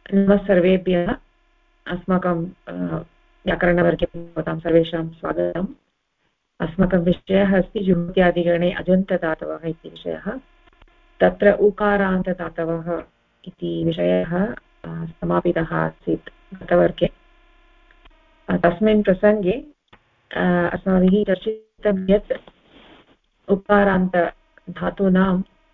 नमः सर्वेभ्यः। अस्माकं व्याकरणवर्गे भवतां सर्वेषां स्वागतम्। अस्माकं विषयः अस्ति जुहोत्यादिगणे अजन्तदातवः इति विषयः। तत्र उकारान्तदातवः इति विषयः समापितः आसीत् गतवर्गे। तस्मिन् प्रसङ्गे अस्माभिः चर्चितं यत् उकारान्तधातूनां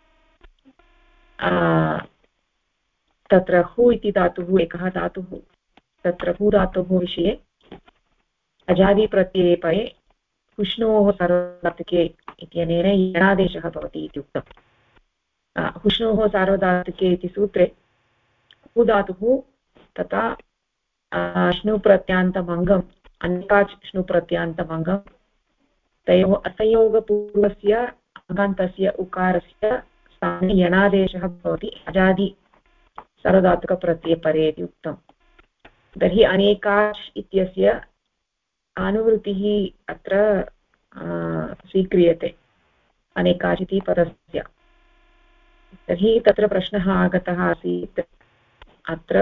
तत्र हु इति धातुः एकः धातुः, तत्र हु धातुः विषये अजादिप्रत्यये परे हुष्णोः सार्वधातुके इत्यनेन यणादेशः भवति इति उक्तम्। हुष्णोः सार्वधातुके इति सूत्रे हु धातुः तथा श्नुप्रत्यान्तमङ्गम् अन्यकाच् श्नुप्रत्यान्तमङ्गं तयोः असंयोगपूर्वस्य अङ्गान्तस्य उकारस्य स्थाने यणादेशः भवति अजादि सार्वधातुकप्रत्यये इति उक्तम्। तर्हि अनेकाच् इत्यस्य अनुवृत्तिः अत्र स्वीक्रियते अनेकाच् इति पदस्य। तर्हि तत्र प्रश्नः आगतः आसीत् अत्र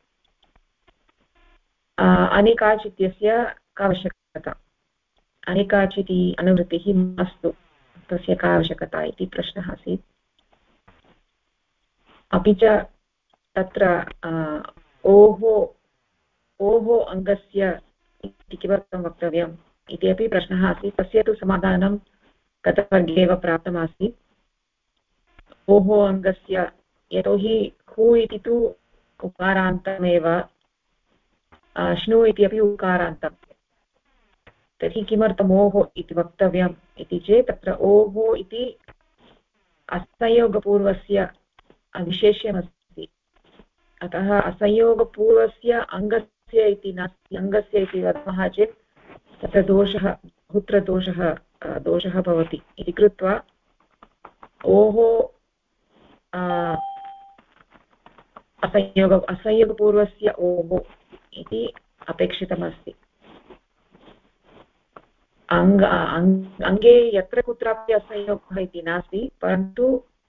अनेकाच् इत्यस्य का आवश्यकता, अनेकाच् इति अनुवृत्तिः मास्तु तस्य का आवश्यकता इति प्रश्नः आसीत्। अपि च तत्र ओः अङ्गस्य इति किमर्थं वक्तव्यम् इति अपि प्रश्नः आसीत्। तस्य तु समाधानं गतवर्गे एव प्राप्तमासीत्। ओः अङ्गस्य, यतोहि हु इति तु उकारान्तमेव, श्नु इति अपि उकारान्तं, तर्हि किमर्थम् ओः इति वक्तव्यम् इति चेत् तत्र ओः इति असंयोगपूर्वस्य विशेष्यमस्ति। अतः असंयोगपूर्वस्य अङ्गस्य इति नास्ति, अङ्गस्य इति वदामः चेत् तत्र दोषः, दोषः भवति इति कृत्वा ओः असंयोगपूर्वस्य ओः इति अपेक्षितमस्ति। अङ्गे यत्र कुत्रापि असंयोगः इति नास्ति, परन्तु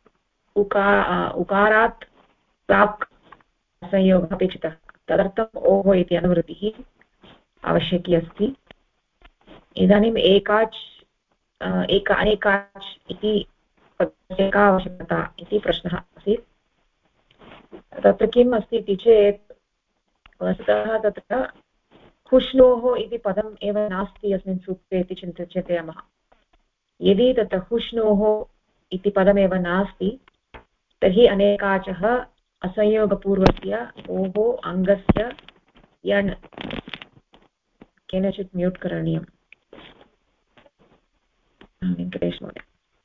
उकारात् प्राक् असंयोगः अपेक्षितः, तदर्थम् ओः इति अनुवृत्तिः आवश्यकी अस्ति। इदानीम् एकाच् अनेकाच् इति पदस्य का आवश्यकता इति प्रश्नः आसीत्। तत्र किम् अस्ति इति चेत् वस्तुतः तत्र हुष्णोः इति पदम् एव नास्ति अस्मिन् सूत्रे इति चिन्तयामः। यदि तत्र हुष्णोः इति पदमेव नास्ति तर्हि अनेकाचः असंयोगपूर्वस्य ओः अङ्गस्य यण्, केनचित् म्यूट् करणीयम् वेङ्कटेश महोदय।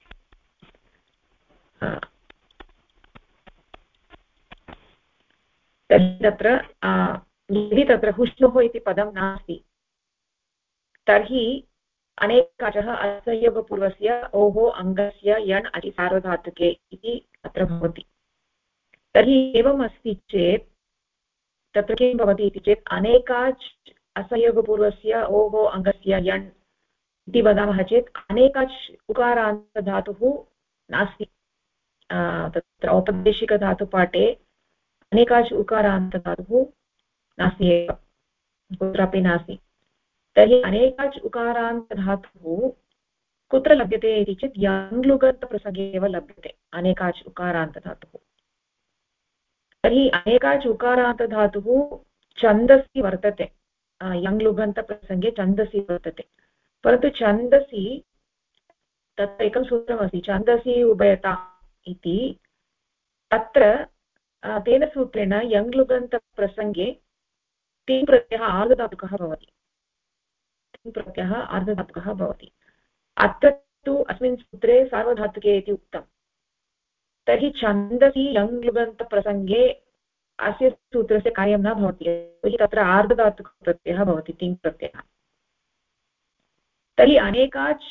तर्हि तत्र यदि तत्र हुष्णुः इति पदं नास्ति तर्हि अनेकाचः असंयोगपूर्वस्य ओः अङ्गस्य यण् अति सार्वधातुके इति अत्र भवति। तर्हि एवम् अस्ति चेत् तत्र किं भवति इति चेत् अनेकाच् असंयोगपूर्वस्य ओः अङ्गस्य यण् इति वदामः चेत् अनेकाच् उकारान्तधातुः नास्ति। तत्र औपदेशिकधातुपाठे अनेकाच् उकारान्तधातुः नास्ति एव, कुत्रापि नास्ति। तर्हि अनेकाच् उकारान्तधातुः कुत्र लभ्यते इति चेत् यङ्लुगन्तप्रसङ्गे एव लभ्यते अनेकाच् उकारान्तधातुः। तर्हि अनेकाच् उकारान्तधातुः छन्दसि वर्तते, यङ्लुगन्तप्रसङ्गे छन्दसि वर्तते, परन्तु छन्दसि तत्र एकं सूत्रमस्ति छन्दसि उभयता इति। तत्र तेन सूत्रेण यङ्लुगन्तप्रसङ्गे तिङ् प्रत्ययः आर्धधातुकः भवति, तिङ् प्रत्ययः आर्धधातुकः भवति। अत्र तु अस्मिन् सूत्रे सार्वधातुके इति उक्तम्। तर्हि छन्दसि यङ्लुगन्तप्रसङ्गे अस्य सूत्रस्य कार्यं न भवति, तर्हि तत्र आर्धधातुकप्रत्ययः भवति, तिङ् प्रत्ययः। तर्हि अनेकाच्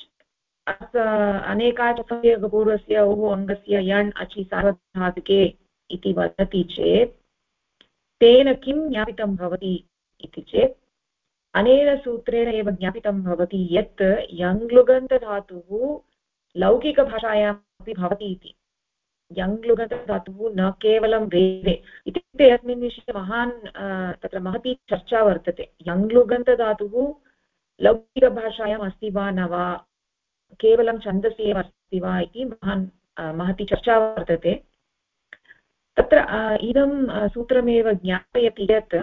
असंयोगपूर्वस्य ओः अङ्गस्य यण् अचि सार्वधातुके इति वदति चेत् तेन किं ज्ञापितं भवति इति चेत् अनेन सूत्रेण एव ज्ञापितं भवति यत् यङ्लुगन्तधातुः लौकिकभाषायामपि भवति इति। यङ्लुगन्तधातुः न केवलं वेदे इति इत्युक्ते अस्मिन् विषये महान् तत्र महती चर्चा वर्तते। यङ्लुगन्तधातुः लौकिकभाषायाम् अस्ति वा न वा, केवलं छन्दसि एव अस्ति वा इति महती चर्चा वर्तते। तत्र इदं सूत्रमेव ज्ञापयति यत्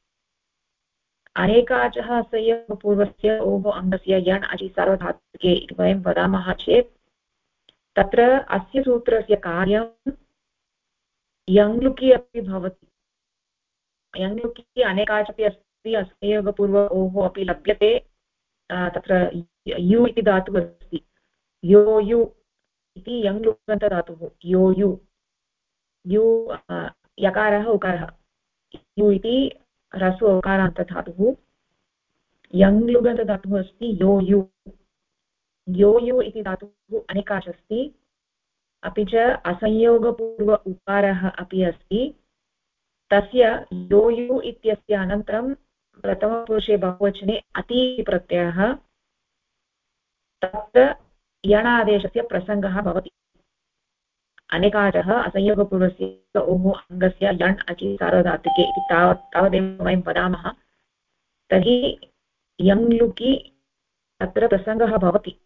अनेकाचः संयोगपूर्वस्य ओः अङ्गस्य यण् अचि सार्वधातुके इति वयं वदामः चेत् तत्र अस्य सूत्रस्य कार्यं यङ्लुकि अपि भवति। यङ्लुकि अनेकाच् अपि अस्ति, संयोगपूर्व ओः अपि लभ्यते। तत्र यु इति धातुः अस्ति, यो यु इति यङ्लुगन्तधातुः, यो यु, यु यकारः उकारः, यु इति ह्रस्व उकारान्तधातुः। यङ्लुगन्तधातुः अस्ति यो यु। यो यु इति धातुः अनेकाच् अस्ति, अपि च असंयोगपूर्व उकारः अपि अस्ति। तस्य यो यु इत्यस्य अनन्तरं प्रथमपुरुषे बहुवचने अति प्रत्ययः, तत्र यणादेशस्य प्रसङ्गः भवति। अनेकाचः असंयोगपूर्वस्य ओः अङ्गस्य यण् अचि सार्वधातुके इति तावदेव वयं वदामः। तर्हि यङ्लुकि तत्र प्रसङ्गः भवति।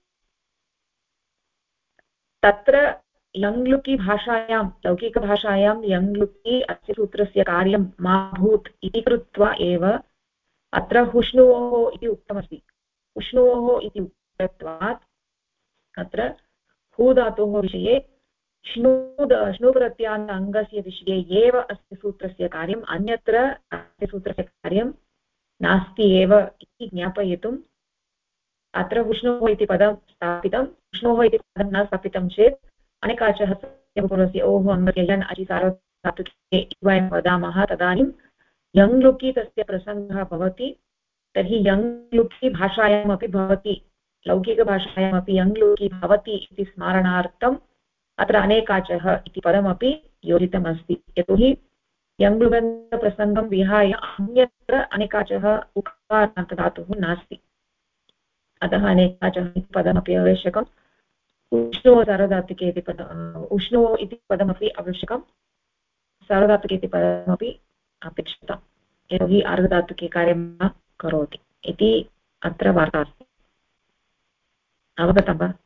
तत्र यङ्लुकि भाषायां, लौकिकभाषायां यङ्लुकि अस्य सूत्रस्य कार्यं मा भूत् इति कृत्वा एव अत्र हुष्णुवोः इति उक्तमस्ति। हुष्णुवोः इति उक्तत्वात् अत्र हू धातोः विषये श्नु प्रत्यान्त अङ्गस्य विषये एव अस्य सूत्रस्य कार्यम्, अन्यत्र अस्य सूत्रस्य कार्यं नास्ति एव इति ज्ञापयितुम् अत्र हुष्णोः इति पदं स्थापितं। हुष्णोः इति पदं न स्थापितं चेत् अनेकाचः पूर्वस्य ओः अङ्गस्य यण् अचि सार्वधातुके इति वयं वदामः, तदानीं यङ्लुकि तस्य प्रसङ्गः भवति। तर्हि यङ्लुकि भाषायामपि भवति, लौकिकभाषायामपि यङ्लुकि भवति इति स्मारणार्थम् अत्र अनेकाचः इति पदमपि योजितमस्ति। यतोहि यङ्लुगन्तप्रसङ्गं विहाय अन्यत्र अनेकाचः उकारान्तधातुः नास्ति, अतः अनेकाचः इति पदमपि आवश्यकम्। उष्णो सार्वधातुके इति उष्णो इति पदमपि आवश्यकं, सार्वधातुके इति पदमपि अपेक्षितम्, यतोहि आर्धधातुके कार्यं न करोति इति अत्र वार्ता अस्ति। अवगतं वा?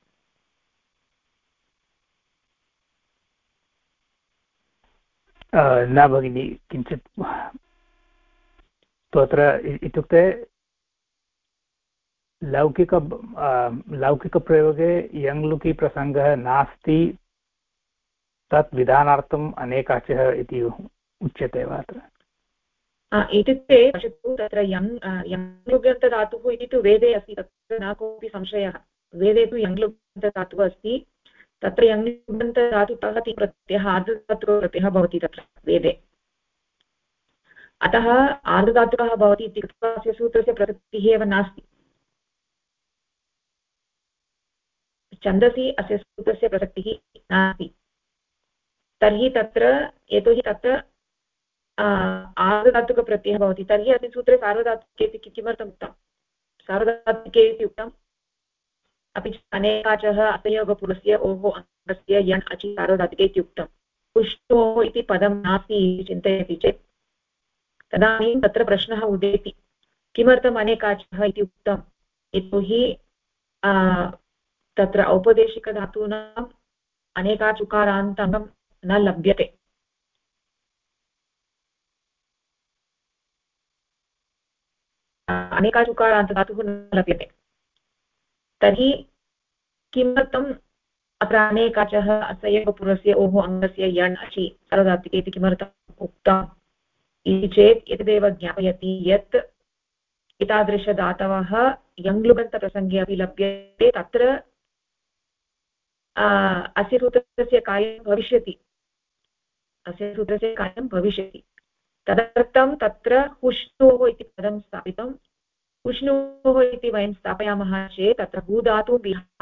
न भगिनि, किञ्चित् तत्र इत्युक्ते लौकिकप्रयोगे यङ्लुकि प्रसङ्गः नास्ति, तत् विधानार्थम् अनेकाचः इति उच्यते वा अत्र? इत्युक्ते पश्यतु, तत्र यङ्लुगन्तधातुः इति तु वेदे अस्ति, तत्र न कोऽपि संशयः। वेदे तु यङ्लुगन्तधातुः अस्ति, तत्र यङ्लुगन्तधातुतः ति प्रत्ययः आर्धधातुकः प्रत्ययः भवति तत्र वेदे। अतः आर्धधातुकः भवति इति कृत्वा अस्य सूत्रस्य प्रसक्तिः एव नास्ति। छन्दसि अस्य सूत्रस्य प्रसक्तिः नास्ति। तर्हि तत्र यतोहि तत्र आर्धधातुकप्रत्ययः भवति, तर्हि अस्मिन् सूत्रे सार्वधातुके इति किमर्थम् उक्तं? सार्वधातुके इति उक्तम्, अपि च अनेकाचः असंयोगपूर्वस्य ओः अङ्गस्य यण् अचि सार्वधातुके इति उक्तम्। पुष्टोः इति पदं नास्ति इति चिन्तयति चेत् तदानीं तत्र प्रश्नः उदेति, किमर्थम् अनेकाचः इति उक्तम्? यतोहि तत्र औपदेशिकधातूनाम् अनेकाचुकारान्तङ्गं न लभ्यते। अनेकाचुकारान्तधातुः न लभ्यते। तर्हि किमर्थम् अत्र अनेकाचः असंयोगपूर्वस्य ओः अङ्गस्य यण् अचि सार्वधातुके इति किमर्थम् उक्तम् इति चेत् एतदेव ज्ञापयति यत् एतादृशधातवः यङ्लुगन्तप्रसङ्गे अपि लभ्यते, तत्र अस्य सूत्रस्य कार्यं भविष्यति, अस्य सूत्रस्य कार्यं भविष्यति। तदर्थं तत्र हुष्णोः इति पदं स्थापितं। हुष्णोः इति वयं स्थापयामः चेत् तत्र भूधातुं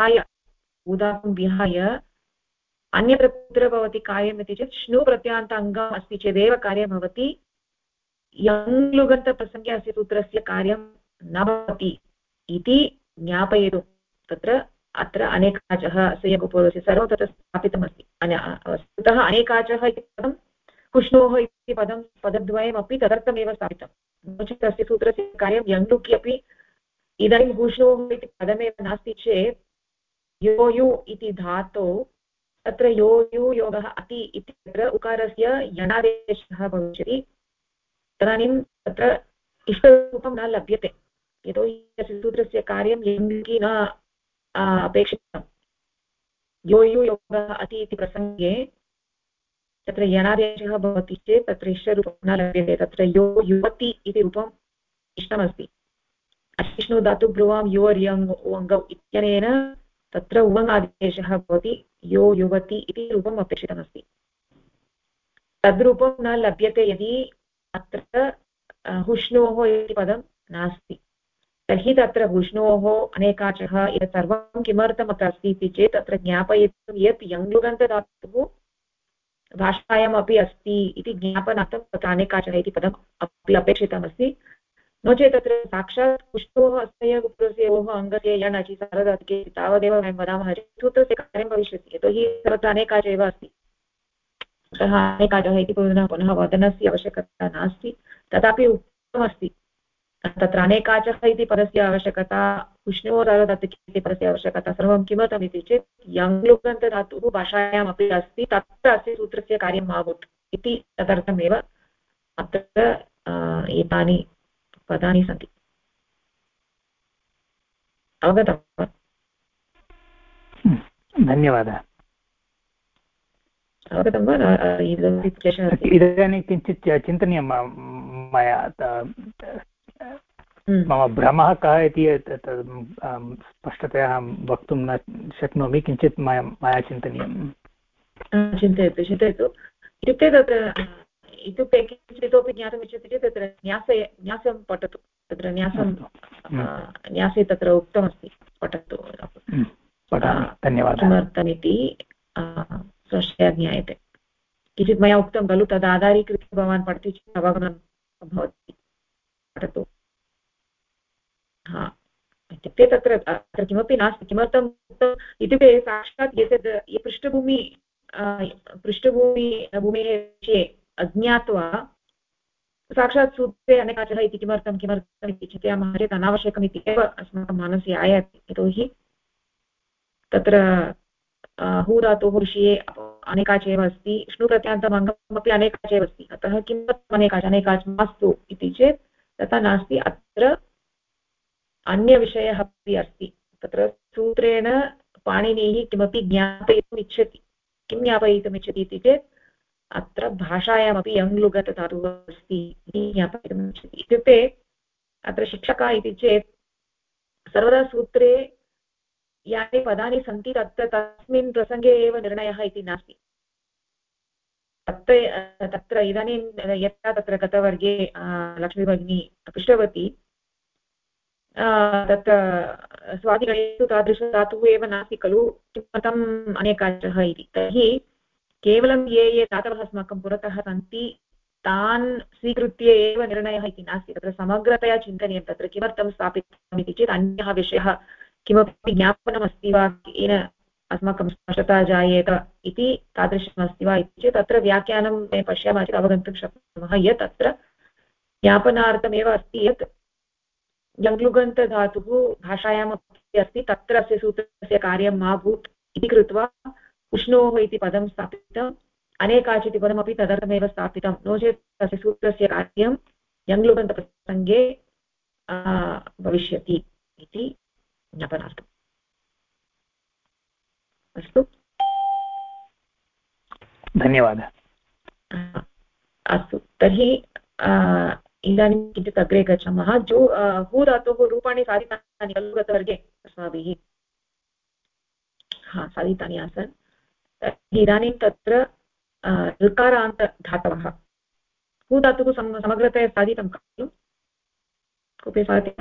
विहाय अन्यत्र कुत्र भवति कार्यम् इति चेत् श्नु प्रत्यान्त अङ्गम् अस्ति चेदेव कार्यं भवति। यङ्लुगन्तप्रसङ्गे अस्य सूत्रस्य कार्यं न भवति इति ज्ञापयितुं तत्र अत्र अनेकाचः संयोगपूर्वस्य सर्वं तत्र स्थापितमस्ति। वस्तुतः अनेकाचः इति पदं कुष्णोः इति पदद्वयमपि तदर्थमेव स्थापितं नो चेत् तस्य सूत्रस्य कार्यं यङ्लुकि अपि इदानीं कुष्णोः इति पदमेव नास्ति चेत् यो यु इति धातौ तत्र यो यु योगः अति इत्यत्र उकारस्य यणादेशः भविष्यति तदानीं तत्र इष्टरूपं न लभ्यते यतोहि तस्य सूत्रस्य कार्यं यङ्लुकि न अपेक्षितं यो यु योगः अति इति प्रसङ्गे तत्र यणादेशः भवति चेत् तत्र इष्टरूपं न लभ्यते तत्र यो युवति इति रूपम् इष्टमस्ति अशिष्णु धातु ब्रुवां युवर्यङ् उवङ्गौ इत्यनेन तत्र उवङ्गादेशः भवति यो युवति इति रूपम् अपेक्षितमस्ति तद्रूपं न लभ्यते यदि अत्र हुष्णोः इति पदं नास्ति तर्हि तत्र हुष्णोः अनेकाचः एतत् सर्वं किमर्थम् अत्र अस्ति इति चेत् तत्र ज्ञापयितुं यत् यङ्लुगन्तधातुः भाषायामपि अस्ति इति ज्ञापनार्थं तत्र अनेकाचः इति पदम् अपि अपेक्षितमस्ति नो चेत् तत्र साक्षात् पुष्पोः अस्य पुत्रस्योः अङ्गस्य यण् अचि सार्वधातुके तावदेव वयं वदामः चेत् सूत्रस्य कार्यं भविष्यति यतोहि तत्र अनेकाच एव अस्ति अतः अनेकाचः इति पुनः वदनस्य आवश्यकता नास्ति तथापि उक्तमस्ति तत्र अनेकाचः इति पदस्य आवश्यकता पुष्णोः सार्वधातुके इति पदस्य आवश्यकता सर्वं किमर्थम् इति चेत् यङ्लुगन्तधातुः भाषायामपि अस्ति तत्र अस्य सूत्रस्य कार्यं मा भूत् इति तदर्थमेव अत्र एतानि पदानि सन्ति अवगतं वा धन्यवादः अवगतं वा इदानीं किञ्चित् चिन्तनीयं मया मम भ्रमः कः इति स्पष्टतया अहं वक्तुं न शक्नोमि किञ्चित् मया चिन्तनीयं चिन्तयतु इत्युक्ते किञ्चित् इतोपि ज्ञातुमिच्छति चेत् तत्र न्यासं पठतु तत्र न्यासे तत्र उक्तमस्ति पठतु धन्यवादः किमर्थमिति स्पष्टतया ज्ञायते किञ्चित् मया उक्तं खलु तदाधारीकृत्य भवान् पठति चेत् अवगमनं भवति पठतु इत्युक्ते तत्र किमपि नास्ति किमर्थम् उक्तम् इत्युक्ते साक्षात् एतद् ये पृष्ठभूमेः विषये अज्ञात्वा साक्षात् सूत्रे अनेकाचः इति किमर्थम् इति चिन्तयामः चेत् अनावश्यकम् इति एव अस्माकं मनसि आयाति यतोहि तत्र हूधातोः विषये अनेकाच एव अस्ति श्नुप्रत्यान्तम् अङ्गमपि अनेकाच एव अस्ति अतः किमर्थम् अनेकाच मास्तु इति चेत् तथा नास्ति अत्र अन्यविषयः अपि अस्ति तत्र सूत्रेण पाणिनिः किमपि ज्ञापयितुम् इच्छति किं ज्ञापयितुम् इच्छति इति चेत् अत्र भाषायामपि यङ्लुगन्तधातुः अस्ति इति ज्ञापयितुम् इच्छति इत्युक्ते अत्र शिक्षकः इति चेत् सर्वदा सूत्रे यानि पदानि सन्ति तस्मिन् प्रसङ्गे एव निर्णयः इति नास्ति तत्र इदानीं यथा तत्र गतवर्गे लक्ष्मीभगिनी पृष्टवती तत्र स्वादिगणेषु तादृशधातुः एव नास्ति खलु किमर्थम् अनेकाचः इति तर्हि केवलं ये धातवः अस्माकं पुरतः सन्ति तान् स्वीकृत्य एव निर्णयः इति नास्ति तत्र समग्रतया चिन्तनीयं तत्र किमर्थं स्थापितम् इति चेत् अन्यः विषयः किमपि ज्ञापनमस्ति वा येन अस्माकं स्पष्टता जायेत इति तादृशमस्ति वा इति चेत् तत्र व्याख्यानं पश्यामः चेत् अवगन्तुं शक्नुमः यत् अत्र ज्ञापनार्थमेव अस्ति यत् यङ्लुगन्तधातुः भाषायामपि अस्ति तत्र अस्य सूत्रस्य कार्यं मा भूत् इति कृत्वा उष्णोः इति पदं स्थापितम् अनेकाच् इति पदमपि तदर्थमेव स्थापितं नो चेत् तस्य सूत्रस्य कार्यं यङ्लुगन्तप्रसङ्गे भविष्यति इति ज्ञापनार्थम् अस्तु धन्यवादः अस्तु तर्हि इदानीं किञ्चित् अग्रे गच्छामः हू धातोः रूपाणि साधितानि खलु गतवर्गे अस्माभिः साधितानि आसन् इदानीं तत्र ऋकारान्तधातवः हू धातुः समग्रतया साधितं खलु कोऽपि साधितं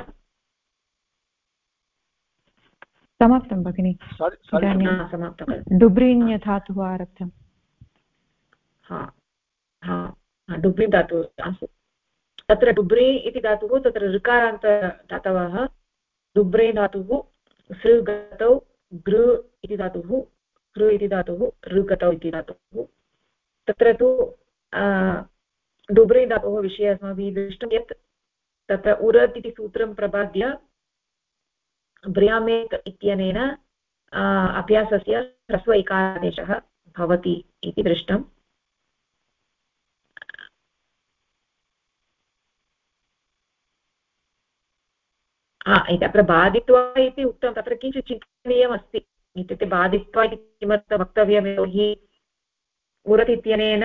समाप्तं भगिनि समाप्तं डुब्रीण्यधातुः आरब्धम् डुब्री धातुः अस्तु तत्र डुब्री इति धातुः तत्र ऋकारान्तधातवः डुब्रे धातुः सृ गतौ गृ इति धातुः कृ इति धातुः ऋ गतौ इति धातुः तत्र तु डुब्री धातोः विषये अस्माभिः दृष्टं यत् तत्र उरत् इति सूत्रं प्रपाद्य ब्र्यामेत् इत्यनेन अभ्यासस्य ह्रस्व इकारादेशः भवति इति दृष्टम्। अत्र बाधित्वा इति उक्तं, तत्र किञ्चित् चिन्तनीयमस्ति। इत्युक्ते बाधित्वा इति किमर्थं वक्तव्यम्, यतोहि उरत् इत्यनेन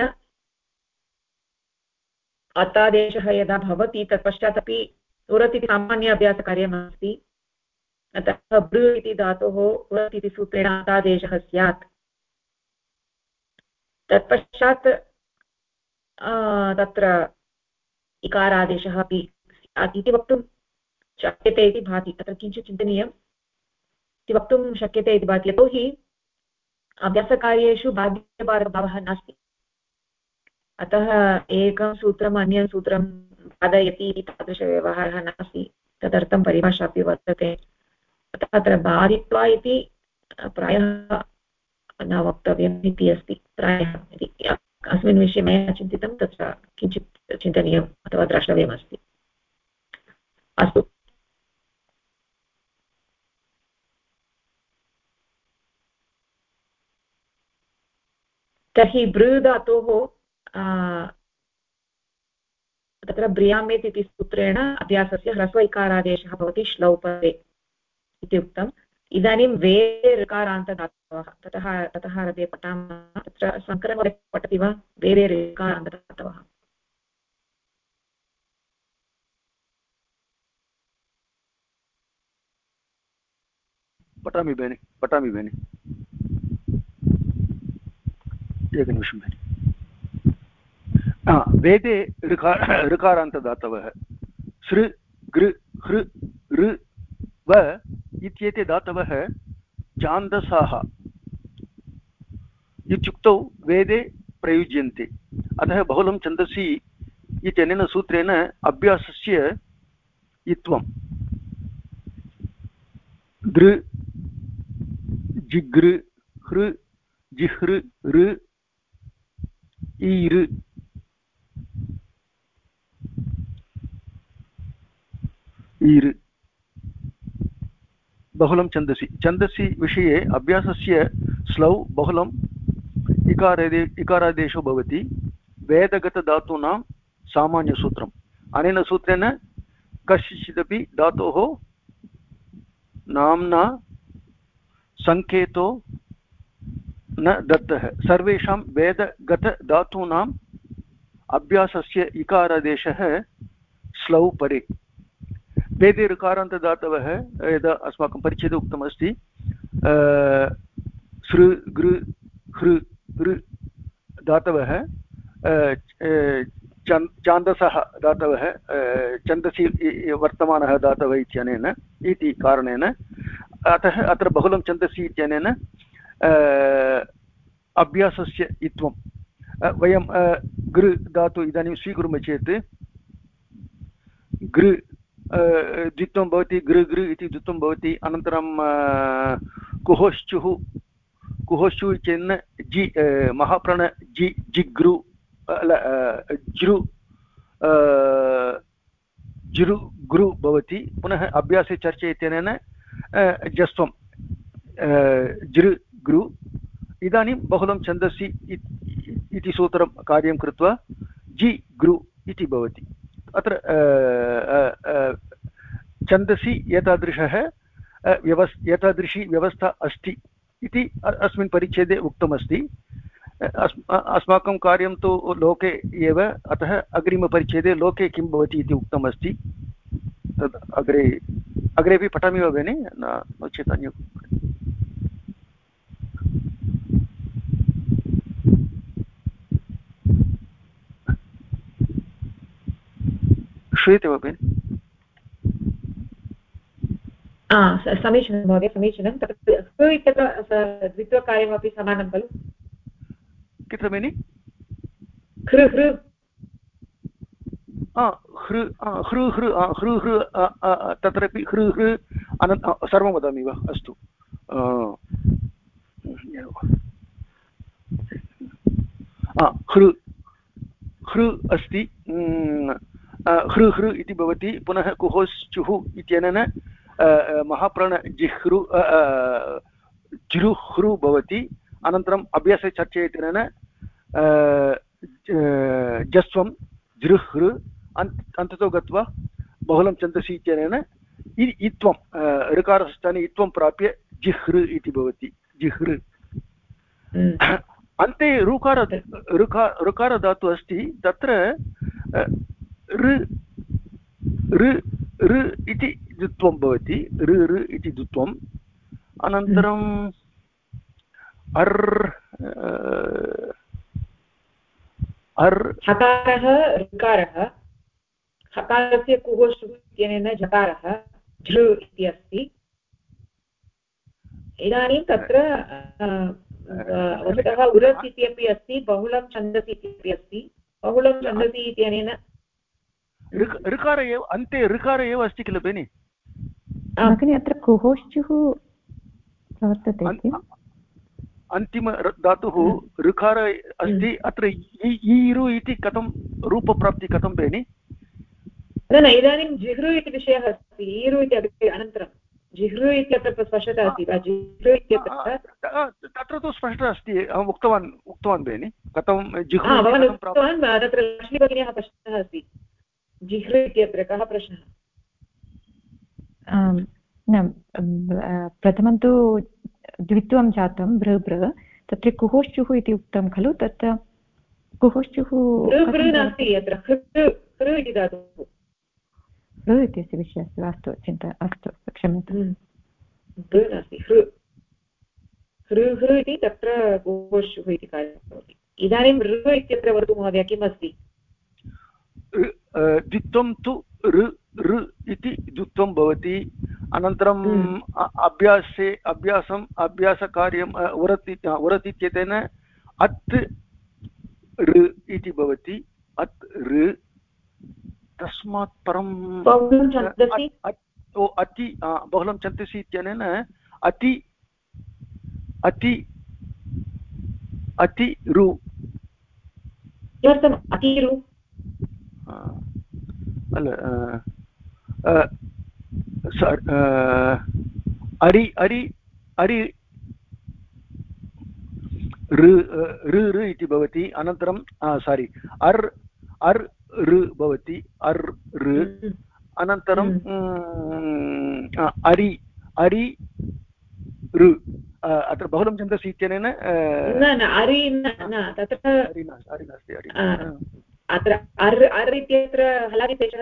अतादेशः यदा भवति तत्पश्चात् अपि उरत् इति सामान्य अभ्यासकार्यमस्ति। अतः बृ इति धातोः उरत् इति सूत्रेण अतादेशः स्यात्। तत्पश्चात् तत्र इकारादेशः अपि स्यात् इति वक्तुं शक्यते इति भाति। तत्र किञ्चित् चिन्तनीयम् इति वक्तुं शक्यते इति भाति, यतोहि अभ्यासकार्येषु बाध्यबाधकभावः नास्ति। अतः एकं सूत्रम् अन्यं सूत्रं बाधयति इति तादृशव्यवहारः नास्ति, तदर्थं परिभाषा अपि वर्तते। अतः अत्र बाधित्वा इति प्रायः न वक्तव्यम् इति अस्ति प्रायः इति अस्मिन् विषये मया चिन्तितं। तत्र किञ्चित् चिन्तनीयम् अथवा द्रष्टव्यमस्ति। अस्तु, तर्हि बृ धातोः तत्र ब्रियामेत् इति सूत्रेण अभ्यासस्य ह्रस्व इकारादेशः भवति श्लौ पदे इति उक्तम्। इदानीं वे ऋकारान्तधातवः ततः आरभ्य पठामः। तत्र शङ्करमहोदय पठति वा? वे ऋकारान्तधातवः। पठामि भगिनि एकनिमिषं भगिनि। वेदे ऋकारान्तदातवः सृ गृ हृ ऋ व इत्येते दातवः छान्दसाः इत्युक्तौ वेदे प्रयुज्यन्ते। अतः बहुलं छन्दसि इत्यनेन सूत्रेण अभ्यासस्य इत्वं दृ जिगृ हृ जिहृ ऋ ईऋ ईऋ बहुलं छन्दसि विषये अभ्यासस्य स्लौ बहुलम् इकारादेशो भवति। वेदगतधातूनां सामान्यसूत्रम्। अनेन सूत्रेण कस्यचिदपि धातोः नाम्ना सङ्केतो न दत्तः। सर्वेषां वेदगतधातूनाम् अभ्यासस्य इकारादेशः स्लौ परे। वेदे ऋकारान्तदातवः यदा अस्माकं परिच्छेदे उक्तमस्ति सृ गृ हृ ऋ धातवः छान्दसः धातवः छन्दसि वर्तमानः धातवः इत्यनेन इति कारणेन अतः अत्र बहुलं छन्दसि इत्यनेन अभ्यासस्य इत्वं वयं गृ धातु इदानीं स्वीकुर्मः चेत् गृ द्वित्वं भवति, गृ गृ इति द्वित्वं भवति। अनन्तरं कुहोश्चुः इत्यनेन जि महाप्राण जि जिगृ जृ जृ गृ भवति। पुनः अभ्यासे चर्चे इत्यनेन जस्त्वं जृ गृ। इदानीं बहुलं छन्दसि इति सूत्रं कार्यं कृत्वा जि गृ इति भवति। अत्र छन्दसि एतादृशी व्यवस्था अस्ति इति अस्मिन् परिच्छेदे उक्तमस्ति। अस्माकं कार्यं तु लोके एव, अतः अग्रिमपरिच्छेदे लोके किं भवति इति उक्तमस्ति। तद् अग्रेपि पठामि वा भगिनि? नो चेत् अन्य श्रूयते वा भगिनि? समीचीनं महोदय, समीचीनं। तत्र इत्यत्र द्वित्वकार्यमपि समानं खलु? कुत्र भगिनि? हृ हृ हृ हृ हृ हृ हृ तत्रापि हृ हृ सर्वं वदामि वा? अस्तु। हृ हृ अस्ति हृ हृ इति भवति पुनः कुहोश्चुः इत्यनेन महाप्राण जिह्रु जिरुह्रु भवति अनन्तरम् अभ्यासे चर्चे इत्यनेन जस्वं जिरुह्रु अन्ततो गत्वा बहुलं छन्दसि इत्यनेन इत्वं ऋकारस्थाने इत्वं प्राप्य जिह्रु इति भवति जिह्रु अन्ते ऋकार धातुः अस्ति तत्र ऋ ऋ ऋ इति द्वित्वं भवति ऋ ऋ इति द्वित्वम् अनन्तरम् हकारः ऋकारः हकारस्य कुहोश्चुः इत्यनेन झकारः झृ इति अस्ति इदानीं तत्र वस्तुतः उरस् इत्यपि अस्ति बहुलं छन्दसि इत्यपि अस्ति बहुलं छन्दसि इत्यनेन ऋकार एव अन्ते ऋकार एव अस्ति किल भगिनि भगिनि अत्र कुहोश्चुः प्रवर्तते अन्तिम धातुः ऋकार अस्ति अत्र ईरु इति कथं रूपप्राप्ति कथं भगिनि न इदानीं जिह्रु इति विषयः अस्ति ईरु इति अनन्तरं जिह्रु इत्यत्र स्पष्टता अस्ति वा जिह्रु इत्यत्र तत्र तु स्पष्टता अस्ति अहम् उक्तवान् भगिनि कथं जिह्रु भवान् उक्तवान् तत्र लक्ष्मीभगिन्याः प्रश्नः अस्ति जिह्रु इत्यत्र कः प्रश्नः न प्रथमं तु द्वित्वं जातं बृ बृ तत्र कुहोश्चुः इति उक्तं खलु तत् कुहोश्चुः बृ नास्ति अत्र हृ इति धातुः हृ इत्यस्य विषयः अस्ति अस्तु चिन्ता अस्तु क्षम्यतां हृ नास्ति हृ हृ हृ इति तत्र कुहोश्चुः इति कार्यं भवति इदानीं ऋ इत्यत्र वदतु महोदय किम् अस्ति द्वित्वं तु ऋ ऋ इति द्वित्वं भवति अनन्तरम् अभ्यासकार्यं उरत् इत्यनेन अत् ऋ इति भवति अत् ऋ तस्मात् परं अति बहुलं छन्दसि इत्यनेन अति अति अतिरु किमर्थम् अतिरु अरि अरि अरि ऋ इति भवति अनन्तरं सारि अर् ऋ भवति अर् ऋ अनन्तरं अरि अरि ऋ अत्र बहुलं छन्दसि इत्यनेन अरि नास्ति अत्र अर् इत्यत्र हलादिशेषः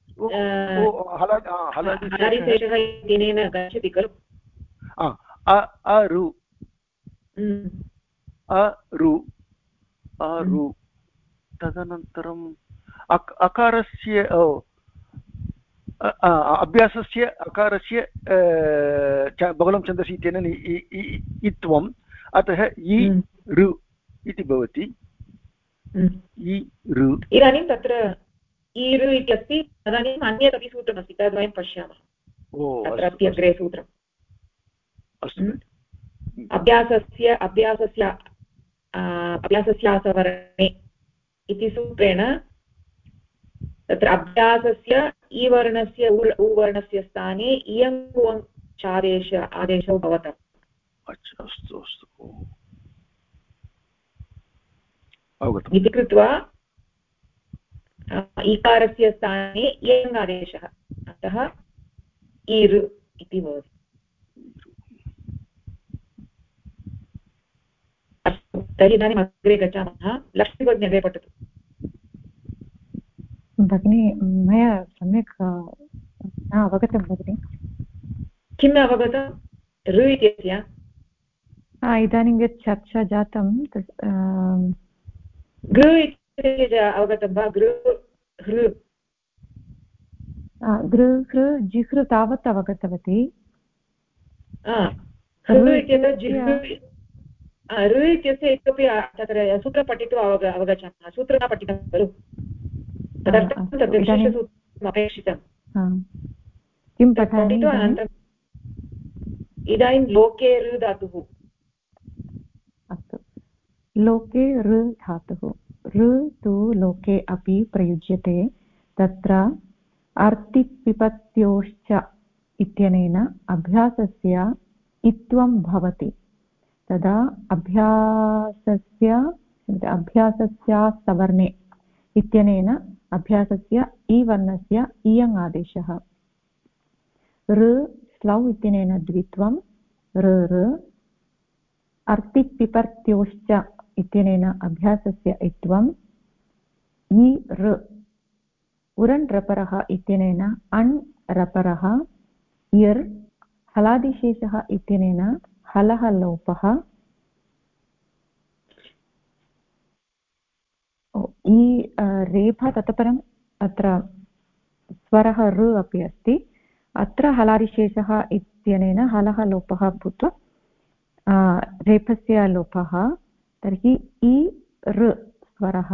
हलादिशेषः इत्यनेन गच्छति खलु अरु अरु अरु तदनन्तरम् अकारस्य अभ्यासस्य अकारस्य बहुलं छन्दसि इत्यनेन इत्वम् अतः इ ऋ इति भवति इ ऋ इदानीं तत्र ईरु इत्यस्ति तदानीम् अन्यत् अपि सूत्रमस्ति तद् वयं पश्यामः तत्र अस्ति अग्रे सूत्रम् अस्तु अभ्यासस्यासवर्णे इति सूत्रेण तत्र अभ्यासस्य इ वर्णस्य उ वर्णस्य स्थाने इयङ् उवङ् आदेशौ भवतः अस्तु अस्तु इति कृत्वा इकारस्य स्थाने इयङ् आदेशः अतः ईर् इति भवति अस्तु तर्हि इदानीम् अग्रे गच्छामः लक्ष्मीभगिनी अग्रे पठतु भगिनी मया सम्यक् न अवगतं भगिनि किम् अवगतं ऋ इत्यस्य इदानीं यत् चर्चा जातं गृ इत्यस्य अवगतं वा गृ हृ गृ हृ जिहृ तावत् अवगतवती ऋ इत्यस्य इतोपि तत्र सूत्रं पठित्वा अवगच्छामः सूत्रं न पठितं खलु तदर्थं तद् विशेषसूत्रम् अपेक्षितं किं पठामि इदानीं लोके ऋ धातुः अस्तु लोके ऋ धातुः ऋ तु लोके अपि प्रयुज्यते तत्र अर्तिपिपत्योश्च इत्यनेन अभ्यासस्य इत्वं भवति तदा अभ्यासस्यास्तवर्णे इत्यनेन अभ्यासस्य इ वर्णस्य इयङ् आदेशः ऋ स्लौ इत्यनेन द्वित्वं ऋ अर्तिपिपर्त्योश्च इत्यनेन अभ्यासस्य इत्वम् इ ऋ उरन् रपरः इत्यनेन अण् रपरः इर् हलादिशेषः इत्यनेन हलः लोपः इ रेफा ततः परम् अत्र स्वरः ऋ अपि अस्ति अत्र हलादिशेषः इत्यनेन हलः लोपः भूत्वा रेफस्य लोपः तर्हि इ ऋ स्वरः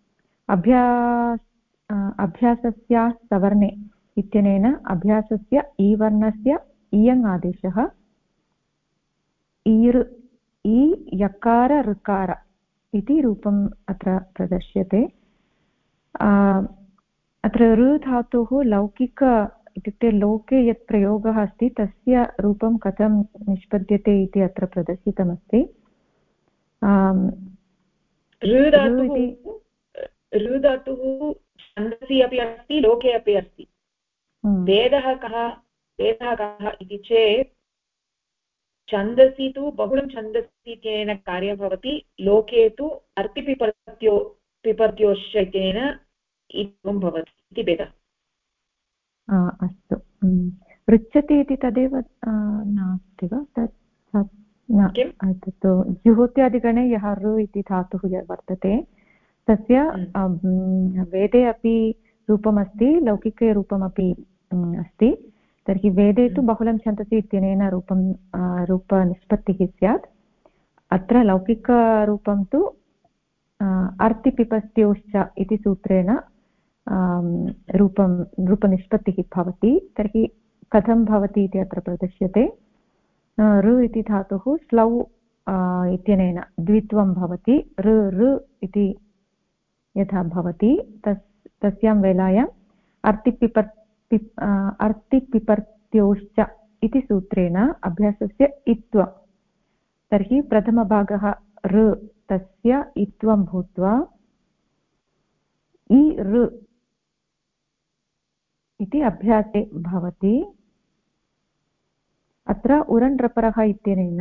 अभ्यासस्यास्तवर्णे इत्यनेन अभ्यासस्य इ वर्णस्य इयङ् आदेशः ईर् इ यकार ऋकार इति रूपम् अत्र प्रदर्श्यते अत्र ऋ धातुः लौकिक इत्युक्ते लोके यत् प्रयोगः अस्ति तस्य रूपं कथं निष्पद्यते इति अत्र प्रदर्शितमस्ति ऋ धातुः छन्दसि अपि अस्ति लोके अपि अस्ति भेदः कः इति चेत् छन्दसि तु बहुलं छन्दसि इत्यनेन कार्यं भवति लोके तु पिपर्त्योश्च इत्यनेन इत्वं भवति इति भेदः अस्तु पृच्छति इति तदेव नास्ति वा तत् जुहोत्यादिगणे यः ऋ इति धातुः वर्तते तस्य वेदे अपि रूपमस्ति लौकिके रूपमपि अस्ति तर्हि वेदे तु बहुलं छन्दसि इत्यनेन रूपनिष्पत्तिः स्यात् अत्र लौकिकरूपं तु अर्तिपिपस्त्योश्च इति सूत्रेण रूपनिष्पत्तिः भवति तर्हि कथं भवति इति अत्र प्रदर्श्यते ऋ इति धातुः स्लौ इत्यनेन द्वित्वं भवति ऋ इति यथा भवति तस्यां वेलायाम् अर्तिपिपर्त्योश्च इति सूत्रेण अभ्यासस्य इत्वं तर्हि प्रथमभागः ऋ तस्य इत्वं भूत्वा इ ऋ इति अभ्यासे भवति अत्र उरन् रपरः इत्यनेन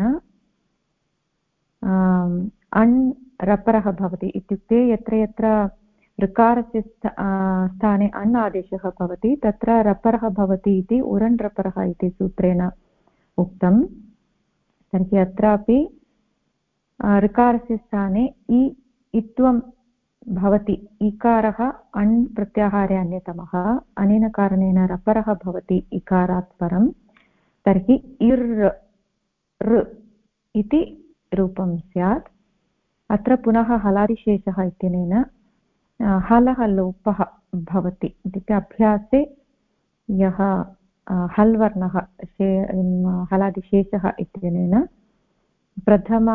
अण् रपरः भवति इत्युक्ते यत्र यत्र ऋकारस्य स्थाने अण् आदेशः भवति तत्र रपरः भवति इति उरन् रपरः इति सूत्रेण उक्तं तर्हि अत्रापि ऋकारस्य स्थाने इत्वं भवति इकारः अण् प्रत्याहारे अन्यतमः अनेन कारणेन रपरः भवति इकारात् परं तर्हि इर् ऋ इति रूपं स्यात् अत्र पुनः हलादिशेषः इत्यनेन हलः लोपः भवति इत्युक्ते अभ्यासे यः हल् वर्णः हलादिशेषः इत्यनेन प्रथम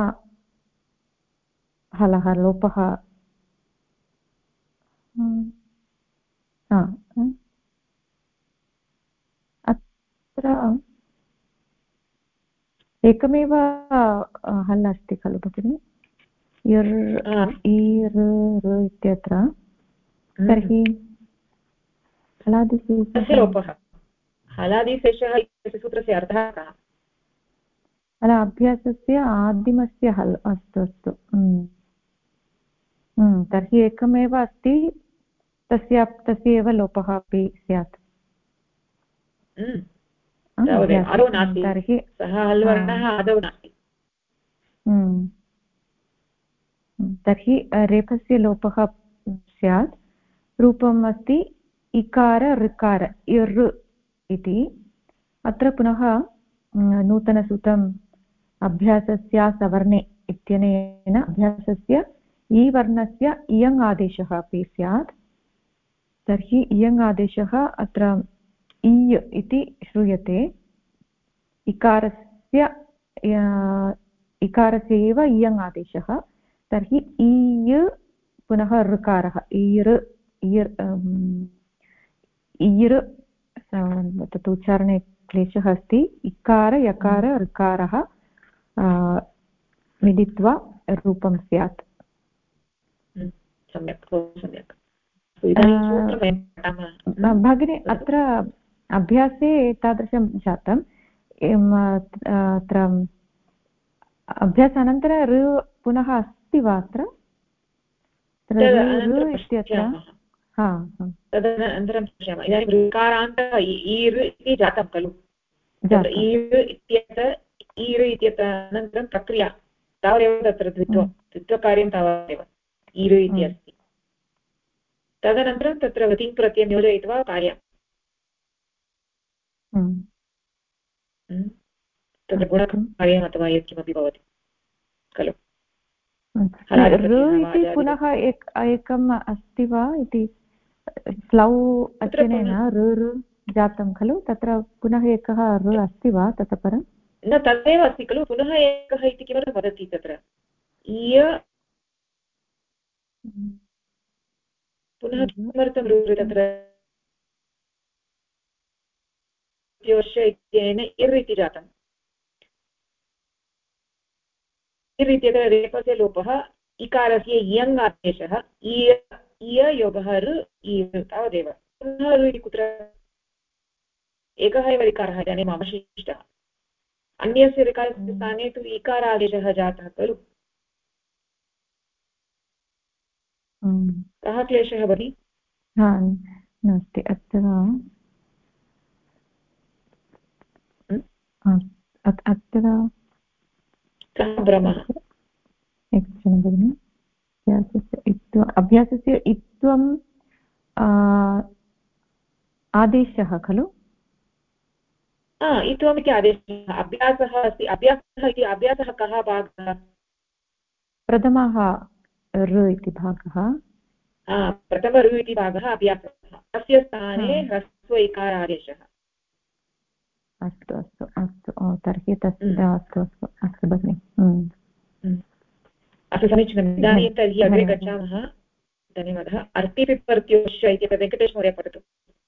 हलः लोपः अत्र एकमेव हल् अस्ति खलु भगिनि ऋ इत्यत्र तर्हि हलादिशेषः हलादिशेषः इत्यस्य सूत्रस्य अर्थः कः अभ्यासस्य आदिमस्य हल् अस्तु तर्हि एकमेव अस्ति तस्य एव लोपः अपि स्यात् तर्हि सः हल् वर्णः आदौ नास्ति तर्हि रेफस्य लोपः स्यात् रूपम् अस्ति इकार ऋकार इर् इति अत्र पुनः नूतनसूत्रम् अभ्यासस्य सवर्णे इत्यनेन अभ्यासस्य इ वर्णस्य इयङ् आदेशः अपि स्यात् तर्हि इयङ् आदेशः अत्र इ इति श्रूयते इकारस्य एव इयङ् आदेशः तर्हि इ पुनः ऋकारः ईर् तत् उच्चारणे क्लेशः अस्ति इकार यकार ऋकारः मिलित्वा रूपं स्यात्। सम्यक् सम्यक्। भगिनी अत्र अभ्यासे एतादृशं जातम् अत्र अभ्यासानन्तरं ऋ पुनः अस्ति वा अत्र इत्यत्र तदनन्तरं पश्यामः। इदानीं ऋकारान्त ईर् इति जातं खलु, ईर् इत्यत्र अनन्तरं प्रक्रिया तावदेव तत्र द्वित्वकार्यं तावदेव ईर् इति अस्ति। तदनन्तरं तत्र तिङ् प्रत्ययं योजयित्वा कार्यं तत्र गुणकार्यम् अथवा यत्किमपि भवति खलु। पुनः एकम् अस्ति वा इति स्लौ अत्यनेन ऋ जातं खलु, तत्र पुनः एकः ऋ अस्ति वा ततः परं न तदेव अस्ति खलु। पुनः एकः इति किमर्थं वदति तत्र पुनः किमर्थं तत्र इत्यनेन इर् इति जातम्। इर् इत्यत्र रेफस्य लोपः इकारस्य इयङ् आदेशः इय योगः ऋ ईर् तावदेव। पुनः ऋ इति कुत्र एकः एव ऋकारः इदानीम् अवशिष्टः। अन्यस्य ऋकारस्य स्थाने तु इकारादेशः जातः खलु। कः क्लेशः भगिनि? नास्ति अत्र भ्रमः अभ्यासस्य इत्वम् आदेशः खलु। इत्वमिति आदेशः अभ्यासः अस्ति। अभ्यासः इति अभ्यासः कः भागः? प्रथमः ऋ इति भागः। प्रथम ऋ इति भागः अभ्यासः। तस्य स्थाने ह्रस्व इकारादेशः। अस्तु अस्तु अस्तु तर्हि तस्य अस्तु अस्तु अस्तु भगिनि। अस्तु समीचीनम्। इदानीं तर्हि अग्रे गच्छामः। धन्यवादः। अर्तिपिपर्त्योश्च इति वेङ्कटेशमहोदय पठतु।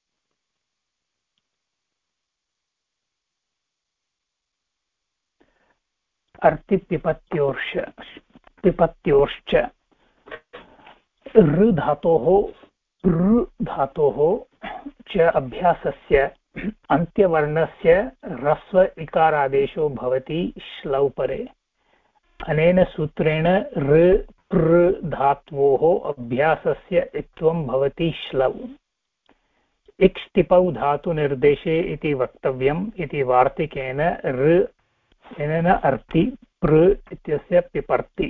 अर्तिपिपत्योश्च ऋ धातोः च अभ्यासस्य अन्त्यवर्णस्य ह्रस्व इकारादेशो भवति श्लौ परे। अनेन सूत्रेण ऋ पृ धात्वोः अभ्यासस्य इत्वं भवति श्लौ। इक्ष्टिपौ धातुनिर्देशे इति वक्तव्यम् इति वार्तिकेन ऋ न अर्ति पृ इत्यस्य पिपर्ति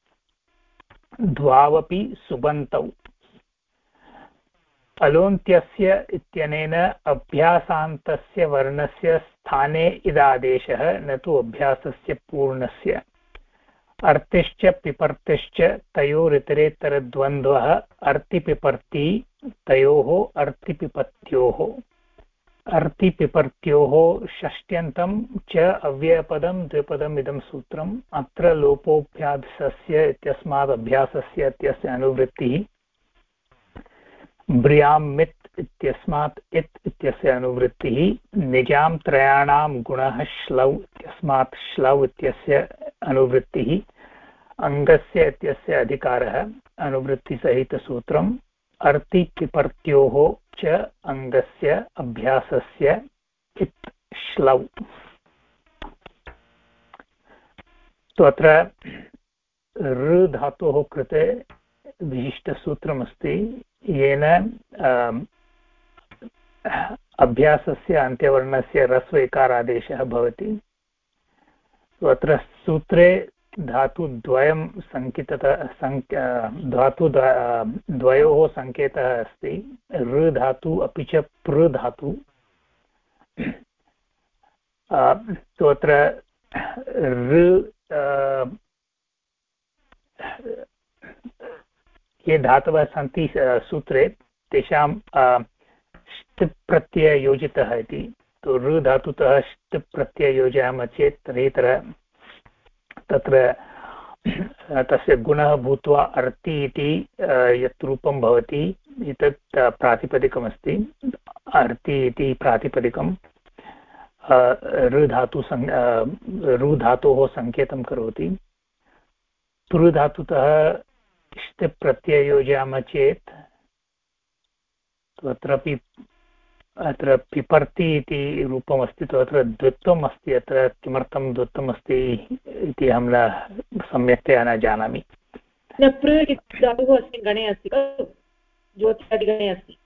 द्वावपि सुबन्तौ। अलोन्त्यस्य इत्यनेन अभ्यासान्तस्य वर्णस्य स्थाने इदादेशः न तु अभ्यासस्य पूर्णस्य। अर्तिश्च पिपर्तिश्च तयोरितरेतरद्वन्द्वः अर्तिपिपर्ति तयोः अर्तिपिपत्योः। अर्तिपिपर्त्योः षष्ट्यन्तं च अव्ययपदं द्विपदम् इदं सूत्रम्। अत्र लोपोऽभ्यासस्य इत्यस्मात् अभ्यासस्य इत्यस्य अनुवृत्तिः। ब्रियां मित् इत्यस्मात् इत् इत्यस्य अनुवृत्तिः। निजां त्रयाणां गुणः श्लौ इत्यस्मात् श्लौ इत्यस्य अनुवृत्तिः। अङ्गस्य इत्यस्य अधिकारः अनुवृत्तिसहितसूत्रम्। अर्तिपिपर्त्योः च अङ्गस्य अभ्यासस्य इत् श्लौ। तो अत्र ऋ धातोः कृते विशिष्टसूत्रमस्ति येन अभ्यासस्य अन्त्यवर्णस्य ह्रस्व इकारादेशः भवति। तो अत्र सूत्रे धातुद्वयं धातुद्वयोः सङ्केतः अस्ति। ऋ धातु अपि च पृ धातु। तो अत्र ऋ ये धातवः सन्ति सूत्रे तेषां ष्टिप् प्रत्ययः योजितः इति। तो ऋ धातुतः ष्टिप् प्रत्ययः योजयामः चेत् तर्हि तत्र तस्य गुणः भूत्वा अर्ति इति यत् रूपं भवति एतत् प्रातिपदिकमस्ति। अर्ति इति प्रातिपदिकं ऋ धातोः सङ्केतं करोति। पृ धातुतः ष्टिप् प्रत्ययं योजयामः चेत् तत्रापि अत्र पिपर्ति इति रूपमस्ति। अत्र द्वित्वम् अस्ति। अत्र किमर्थं द्वित्वम् अस्ति इति अहं न सम्यक्तया न जानामि। पृ इति धातुः अस्मिन् गणे अस्ति खलु, ज्योत्यादिगणे अस्ति।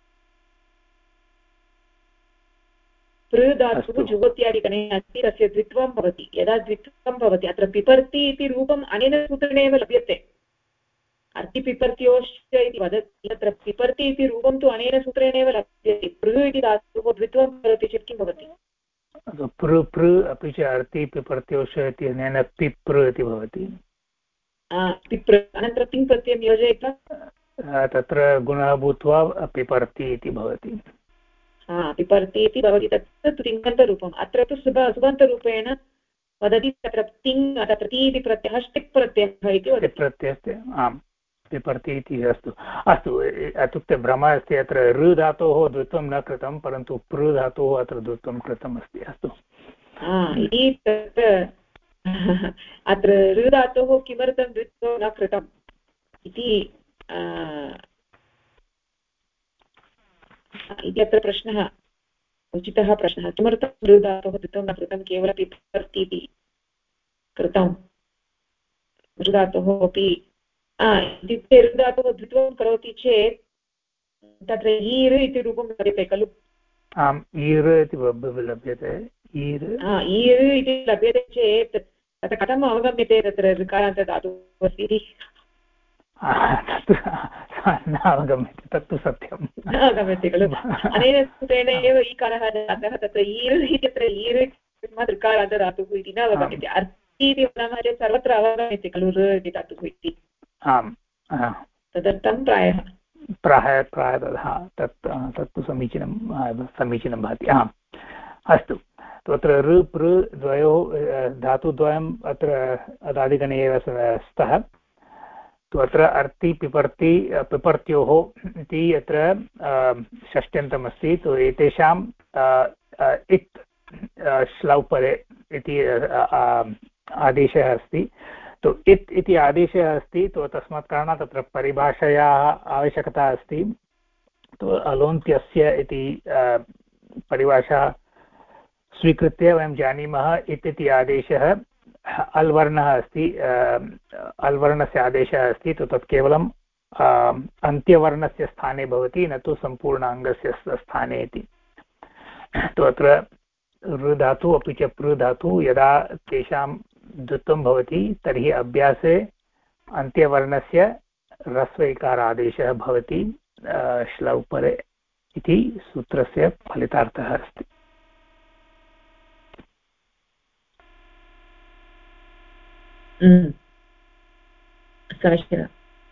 पृ धातुः ज्योत्यादिगणे अस्ति, तस्य द्वित्वं भवति। यदा द्वित्वं भवति अत्र पिपर्ति इति रूपम् अनेन सूत्रेणेव लभ्यते। अर्तिपिपर्त्योश्च इति वदति, तत्र पिपर्ति इति रूपं तु अनेन सूत्रेणेव लभ्यते। पृ इति धातुः द्वित्वं करोति चेत् किं भवति? पृ पृ अपि च अर्ति पिपर्त्योश्च इति अनेन पिप्र इति भवति। पिप्र अनन्तरं तिङ् प्रत्ययं योजयित्वा तत्र गुणः भूत्वा पिपर्ति इति भवति। पिपर्ति इति भवति। तत्र तिङन्तरूपम्। अत्र तु सुबन्तरूपेण वदति। तत्र तिङ् तत्र ति इति प्रत्ययः ष्टिक् प्रत्ययः इति वदति। प्रत्ययस्य आम् पिपर्ति इति अस्तु अस्तु। इत्युक्ते भ्रमः अस्ति। अत्र ऋ धातोः द्वित्वं न कृतं, परन्तु पृ धातोः अत्र द्वित्वं कृतम् अस्ति। अस्तु अत्र ऋ धातोः किमर्थं द्वित्वं न कृतम् इति अत्र प्रश्नः, उचितः प्रश्नः। किमर्थं ऋ धातोः द्वित्वं न कृतं, केवलं पिपर्ति इति कृतं? ऋ धातोः अपि इत्युक्ते ऋ धातुः द्वित्वं करोति चेत् तत्र ईर् इति रूपं लभ्यते खलु। आम् ईर् इति लभ्यते। ईर् इति लभ्यते चेत् तत्र कथम् अवगम्यते तत्र ऋकारान्तधातुः अस्ति इति? न अवगम्यते, तत्तु सत्यं न अवगम्यते खलु। अनेन सूत्रेण एव ईकारः जातः। तत्र ईर् इत्यत्र ईर् ऋकारान्तधातुः इति न अवगम्यते। अर्ति इति वदामः चेत् सर्वत्र अवगम्यते खलु ऋ इति धातुः इति। आम् तदर्थं प्रायः तत्तु समीचीनं भाति। आम् अस्तु। तत्र ऋ पृ द्वयोः धातुद्वयम् अत्र अदादिगणे एव स्तः। अत्र अर्ति पिपर्ति पिपर्त्योः इति अत्र षष्ट्यन्तमस्ति। एतेषां इत् श्लौपरे इति आदेशः अस्ति। इत् इति आदेशः अस्ति। तस्मात् कारणात् तत्र परिभाषायाः आवश्यकता अस्ति। अलोन्त्यस्य इति परिभाषा स्वीकृत्य वयं जानीमः इत् इति आदेशः अल्वर्णः अस्ति। अल्वर्णस्य आदेशः अस्ति। तत् केवलं अन्त्यवर्णस्य स्थाने भवति, न तु सम्पूर्णाङ्गस्य स्थाने इति। अत्र ऋ धातु अपि च पृ धातु यदा तेषां द्वित्वं भवति तर्हि अभ्यासे अन्त्यवर्णस्य ह्रस्वैकारादेशः भवति श्लौपरे इति सूत्रस्य फलितार्थः अस्ति। समीचीनं।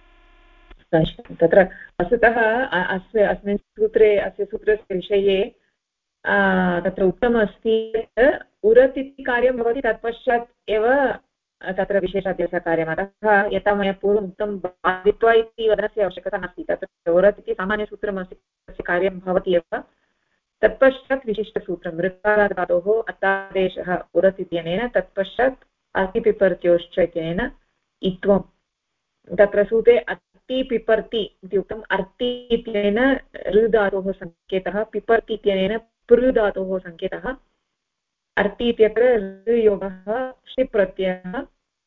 तत्र वस्तुतः अस्मिन् सूत्रे अस्य सूत्रस्य विषये तत्र उक्तम् अस्ति यत् उरत् इति कार्यं भवति, तत्पश्चात् एव तत्र विशेषाभ्यासकार्यम्। अतः यथा मया पूर्वम् उक्तं बाधित्वा इति वदनस्य आवश्यकता नास्ति। तत्र उरत् इति सामान्यसूत्रम् अस्ति, तस्य कार्यं भवति एव। तत्पश्चात् विशिष्टसूत्रं ऋकारान्तधातोः अत्तादेशः उरत् इत्यनेन, तत्पश्चात् अर्तिपिपर्त्योश्च इत्यनेन इत्वं। तत्र सूत्रे अर्ति पिपर्ति इति उक्तम्। अर्ति इत्यनेन ऋ धातोः सङ्केतः, पिपर्ति इत्यनेन पृ धातोः सङ्केतः। अर्ति इत्यत्र ऋ योगः ष्टिप् प्रत्ययः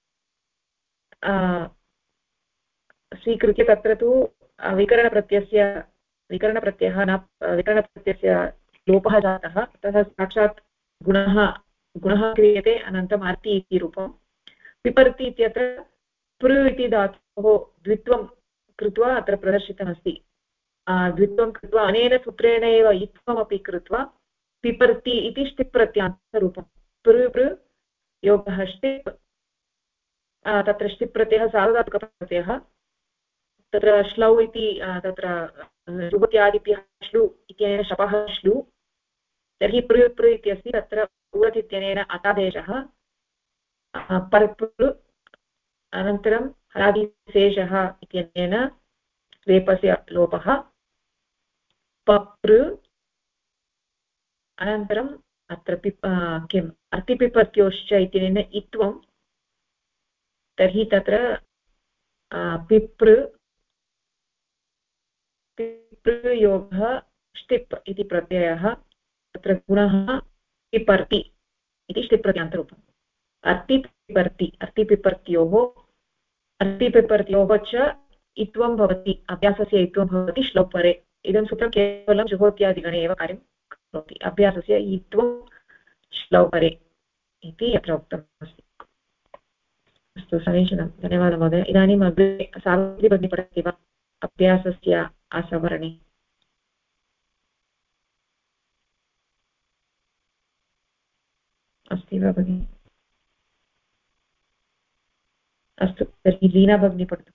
स्वीकृत्य तत्र तु विकरणप्रत्ययस्य लोपः जातः। तथा साक्षात् गुणः क्रियते। अनन्तरम् अर्ति इति रूपं। पिपर्ति इत्यत्र पृ इति धातोः द्वित्वं कृत्वा अत्र प्रदर्शितमस्ति। द्वित्वं कृत्वा अनेन सूत्रेण एव इत्वमपि कृत्वा पिपर्ति इति ष्टिप् प्रत्यान्तरूपं। पृ योगः ष्टिप्, तत्र ष्टिप् प्रत्ययः सार्वधातुकप्रत्ययः। तत्र श्लौ इति तत्र जुगत्यादिभ्यः श्लु इत्यनेन शपः श्लु। तर्हि पृ इत्यस्ति। तत्र उरत् इत्यनेन अतादेशः पर्पृ अनन्तरं हलादिशेषः इत्यनेन रेपस्य लोपः पपृ अनन्तरम् अत्र किम् अर्तिपिपत्योश्च इत्यनेन इत्वं तर्हि तत्र पिपृ पिपृयोगः ष्टिप् इति प्रत्ययः तत्र गुणः पिपर्ति इति ष्टिप् प्रत्यान्तरूपम् अर्तिपिपर्त्योः च इत्वं भवति अभ्यासस्य इत्वं भवति श्लोपरे इदं सूत्रं केवलं जुहोत्यादिगणे एव कार्यं करोति अभ्यासस्य इत्वं श्लोपरे इति अत्र उक्तम् अस्ति अस्तु समीचीनं धन्यवादः महोदय इदानीम् अग्रे सावित्री भगिनी पठति वा अभ्यासस्य असवर्णे अस्ति वा भगिनि अस्तु तर्हि लीना भगिनी पठतु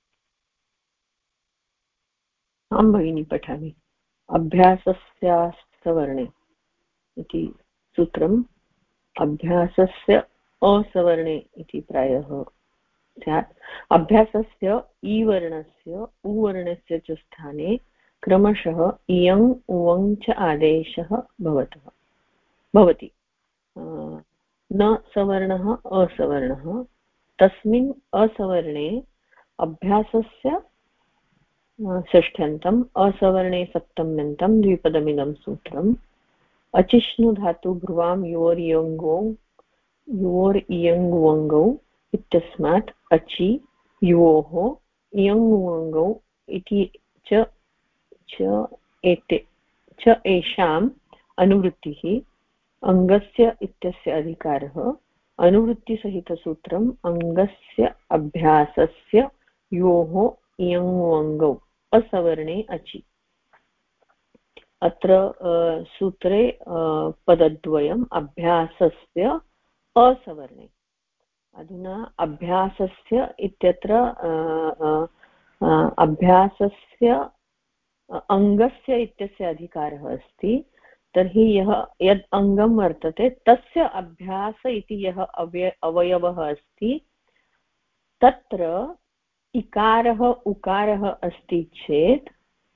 आं भगिनी पठामि अभ्यासस्यासवर्णे इति सूत्रम् अभ्यासस्य असवर्णे इति प्रायः स्यात् अभ्यासस्य ईवर्णस्य उवर्णस्य च स्थाने क्रमशः इयङ् उवङ् च आदेशः भवति न सवर्णः असवर्णः तस्मिन् असवर्णे अभ्यासस्य षष्ठ्यन्तम् असवर्णे सप्तम्यन्तं द्विपदमिदं सूत्रम् अचिष्णुधातु भ्रुवां योर् इयङ् इत्यस्मात् अचि योः इयङ् इति च एषाम् अनुवृत्तिः अङ्गस्य इत्यस्य अधिकारः अनुवृत्तिसहितसूत्रम् अङ्गस्य अभ्यासस्य योः इयङ् असवर्णे अचि अत्र सूत्रे पदद्वयम् अभ्यासस्य असवर्णे अधुना अभ्यासस्य इत्यत्र अभ्यासस्य अङ्गस्य इत्यस्य अधिकारः अस्ति तर्हि यद् अङ्गं वर्तते तस्य अभ्यास इति यः अवयवः अस्ति तत्र इकारः उकारः अस्ति चेत्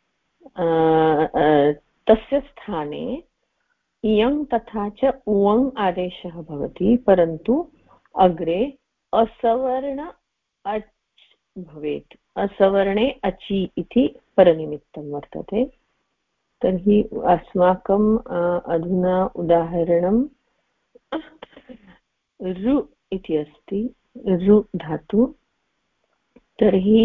तस्य स्थाने इयङ् तथा च उवङ् आदेशः भवति परन्तु अग्रे असवर्ण अच् भवेत् असवर्णे अचि इति परनिमित्तं वर्तते तर्हि अस्माकं अधुना उदाहरणं रु इति अस्ति रु धातु तर्हि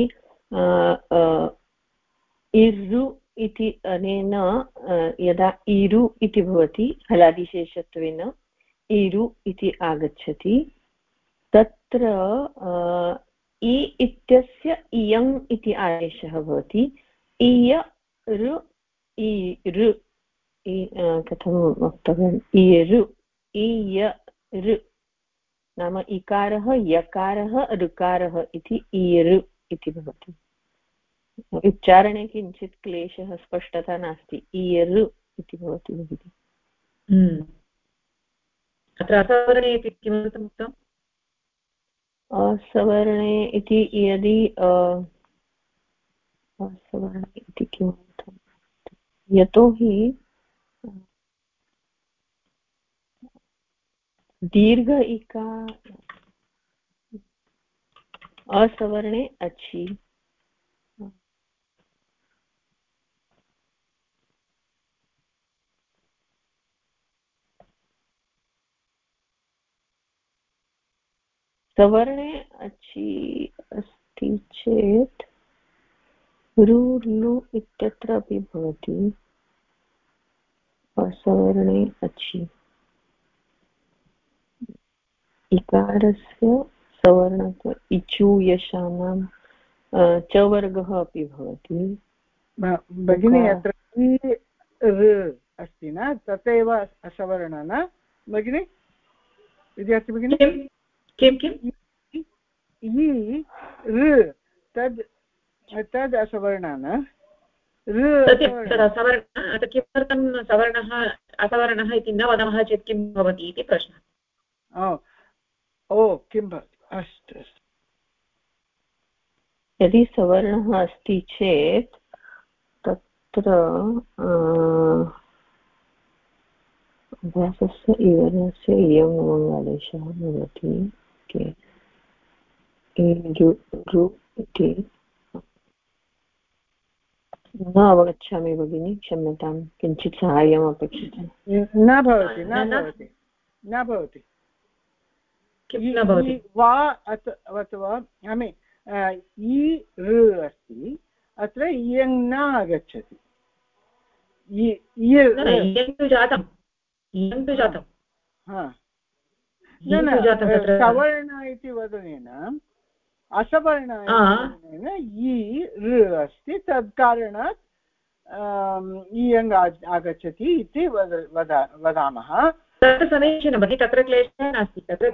इरु इति अनेन यदा इरु इति भवति हलादिशेषत्वेन इरु इति आगच्छति तत्र इ इत्यस्य इयङ् इति आदेशः भवति इय रु इरु कथं वक्तव्यम् इरु इय रु नाम इकारः यकारः ऋकारः इति इरु इति भवति उच्चारणे किञ्चित् क्लेशः स्पष्टता नास्ति इरु इति भवति भगिनि अत्र असवर्णे इति किमर्थम् उक्तम् असवर्णे इति यदि असवर्णे इति किमर्थम् यतोहि दीर्घ इकार असवर्णे अचि सवर्णे अचि अस्ति चेत् रु लु इत्यत्र अपि भवति असवर्णे अचि इकारस्य सवर्णत्व इचु यशानां च वर्गः अपि भवति भगिनी अत्र अस्ति न तथैव असवर्ण न भगिनी विद्यार्थी भगिनी किं तद् असवर्ण न किमर्थं सवर्णः असवर्णः इति न वदामः चेत् किं भवति इति प्रश्नः ओ किं भवति अस्तु यदि सवर्णः अस्ति चेत् तत्र अभ्यासस्य इवर्णस्य इयम् आदेशः भवति इति न अवगच्छामि भगिनि, क्षम्यतां, किञ्चित् साहाय्यम् अपेक्षितं। न भवति न भवति वा अथवा इ ऋ अस्ति, अत्र इयङ् न आगच्छति। सवर्ण इति वदनेन असवर्णेन इ ऋ अस्ति, तत् कारणात् इयङ् आगच्छति इति वदामः। तत् समीचीनं भगिनि, तत्र क्लेशः नास्ति। तत्र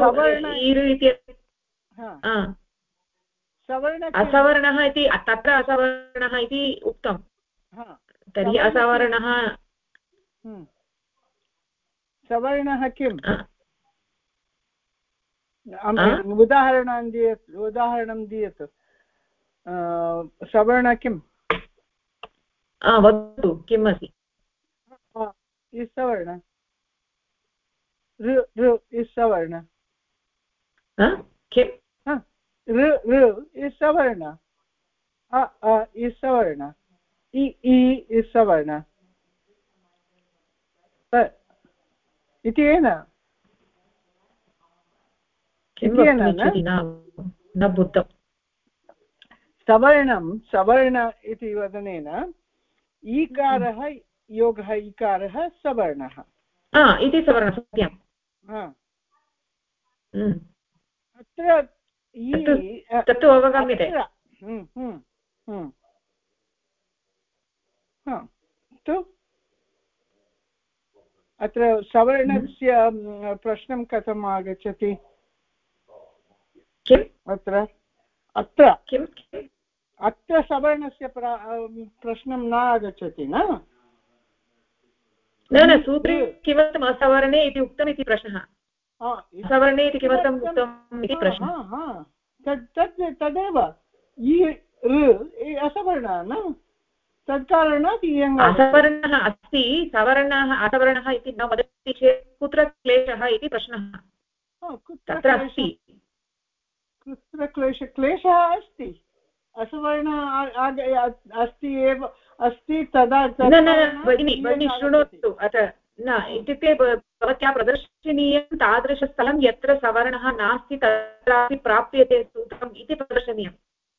असवर्णः इति तत्र असवर्णः इति उक्तं, तर्हि असवर्णः सवर्णः किम्? उदाहरणं दीयतु। सवर्ण किम्? वदतु, किम् अस्ति? सवर्ण ऋ सवर्ण ऋ सवर्ण सवर्ण इ सवर्ण इति न बुद्धं। सवर्ण इति वदनेन ईकारः योगः इकारः सवर्णः इति सवर्णः, सत्यम्। अत्र तत्तु अवगम्यते। अत्र सवर्णस्य प्रश्नं कथम् आगच्छति? अत्र सवर्णस्य प्रश्नं न आगच्छति न सूत्रे किमर्थम् असवर्णे इति उक्तम् इति प्रश्नः। सवर्णे इति किमर्थम् उक्तम् इति प्रश्नः। तदेव असवर्णः न, तत्कारणात् असवर्णः अस्ति, सवर्णः असवर्णः इति न वदति चेत् कुत्र क्लेशः इति प्रश्नः तत्र अस्ति। कुत्र क्लेशः अस्ति? असवर्ण अस्ति एव अस्ति, तदा भगिनी शृणोतु। अत्र न इत्युक्ते भवत्या प्रदर्शनीयं तादृशस्थलं यत्र सवर्णः नास्ति तत्रापि प्राप्यते सूत्रम् इति प्रदर्शनीयम्।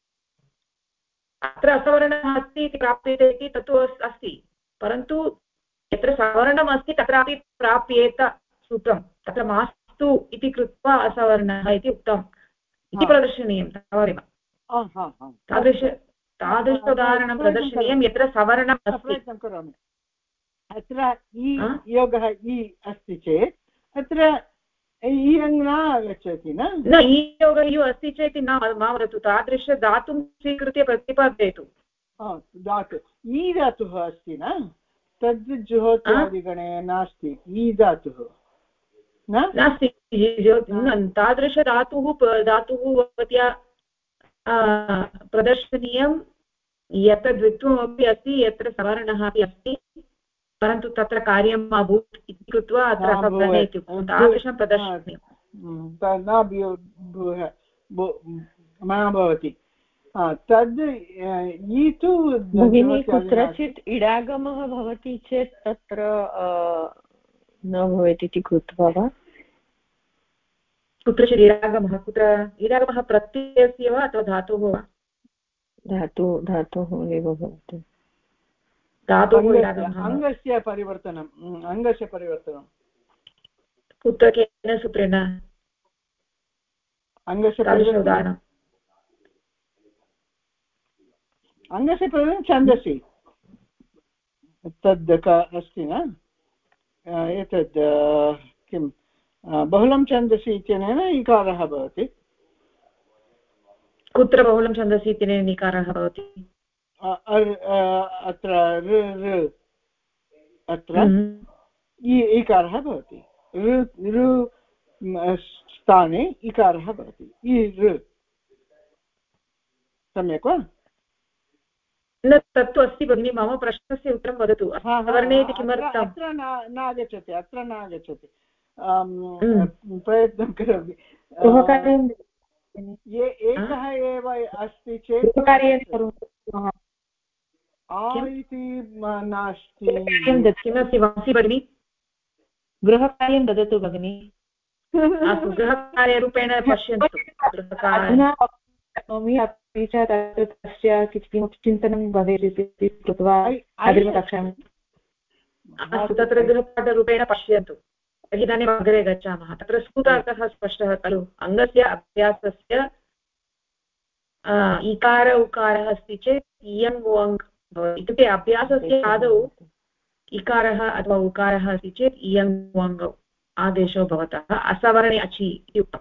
अत्र असवर्णः अस्ति इति प्राप्यते इति तत्तु अस्ति, परन्तु यत्र सवर्णम् अस्ति तत्रापि प्राप्येत सूत्रं, तत्र मास्तु इति कृत्वा असवर्णः इति उक्तम् इति प्रदर्शनीयं। तावदेव तादृश उदाहरणं प्रदर्शनीयं यत्र सवर्णम् अस्ति। करोमि। अत्र योगः इ अस्ति चेत् अत्र इयङ् न आगच्छति न योगः यु अस्ति चेत् न मा वदतु, तादृश धातुं स्वीकृत्य प्रतिपादयतु। धातु इ धातुः अस्ति न, तद् जुहोत्यादिगणे नास्ति। इ धातुः नास्ति, तादृशधातुः भवत्या प्रदर्शनीयं यत्र द्वित्वमपि अस्ति, यत्र सवर्णः अपि अस्ति, परन्तु तत्र कार्यम् अभूत् इति कृत्वा अत्र असवर्णे इत्युक्तं, तादृशं प्रदर्शनीयं न भवति। तद् इ तु भगिनी कुत्रचित् इडागमः भवति चेत् तत्र न भवेत् इति कृत्वा वा? कुत्रचित् इडागमः, कुत्र इडागमः प्रत्ययस्य वा अथवा धातोः वा? धातोः एव भवति। अङ्गस्य परिवर्तनं कुत्र केन सूत्रेण? अङ्गस्य परिवर्तनं छन्दसि तद् अस्ति न, एतद् किं बहुलं छन्दसि इत्यनेन इकारः भवति। कुत्र बहुलं छन्दसि इत्यनेन इकारः भवति? अत्र अत्र इकारः भवति, ऋ स्थाने इकारः भवति। सम्यक् वा? न तत्तु अस्ति भगिनि मम प्रश्नस्य उत्तरं वदतु वर्णे इति किमर्थम् अत्र नागच्छति अत्र नागच्छति प्रयत्नं करोमि ये एकः एव अस्ति चेत् इति नास्ति किमस्ति वासि भगिनि गृहकार्यं ददतु भगिनि अस्तु गृहकार्यरूपेण पश्यन्तु करोमि अपि च तस्य किमपि चिन्तनं भवेत् इति कृत्वा अग्रिमकक्षायाम् अस्तु तत्र गृहपाठरूपेण पश्यन्तु तर्हि इदानीम् अग्रे गच्छामः तत्र सूत्रार्थः स्पष्टः खलु अङ्गस्य अभ्यासस्य इकार उकारः अस्ति चेत् इयङ् वङ् भवति इत्युक्ते अभ्यासस्य आदौ इकारः अथवा उकारः अस्ति चेत् इयङ् वङ् आदेशो भवतः असवर्णे अचि इति उक्तम्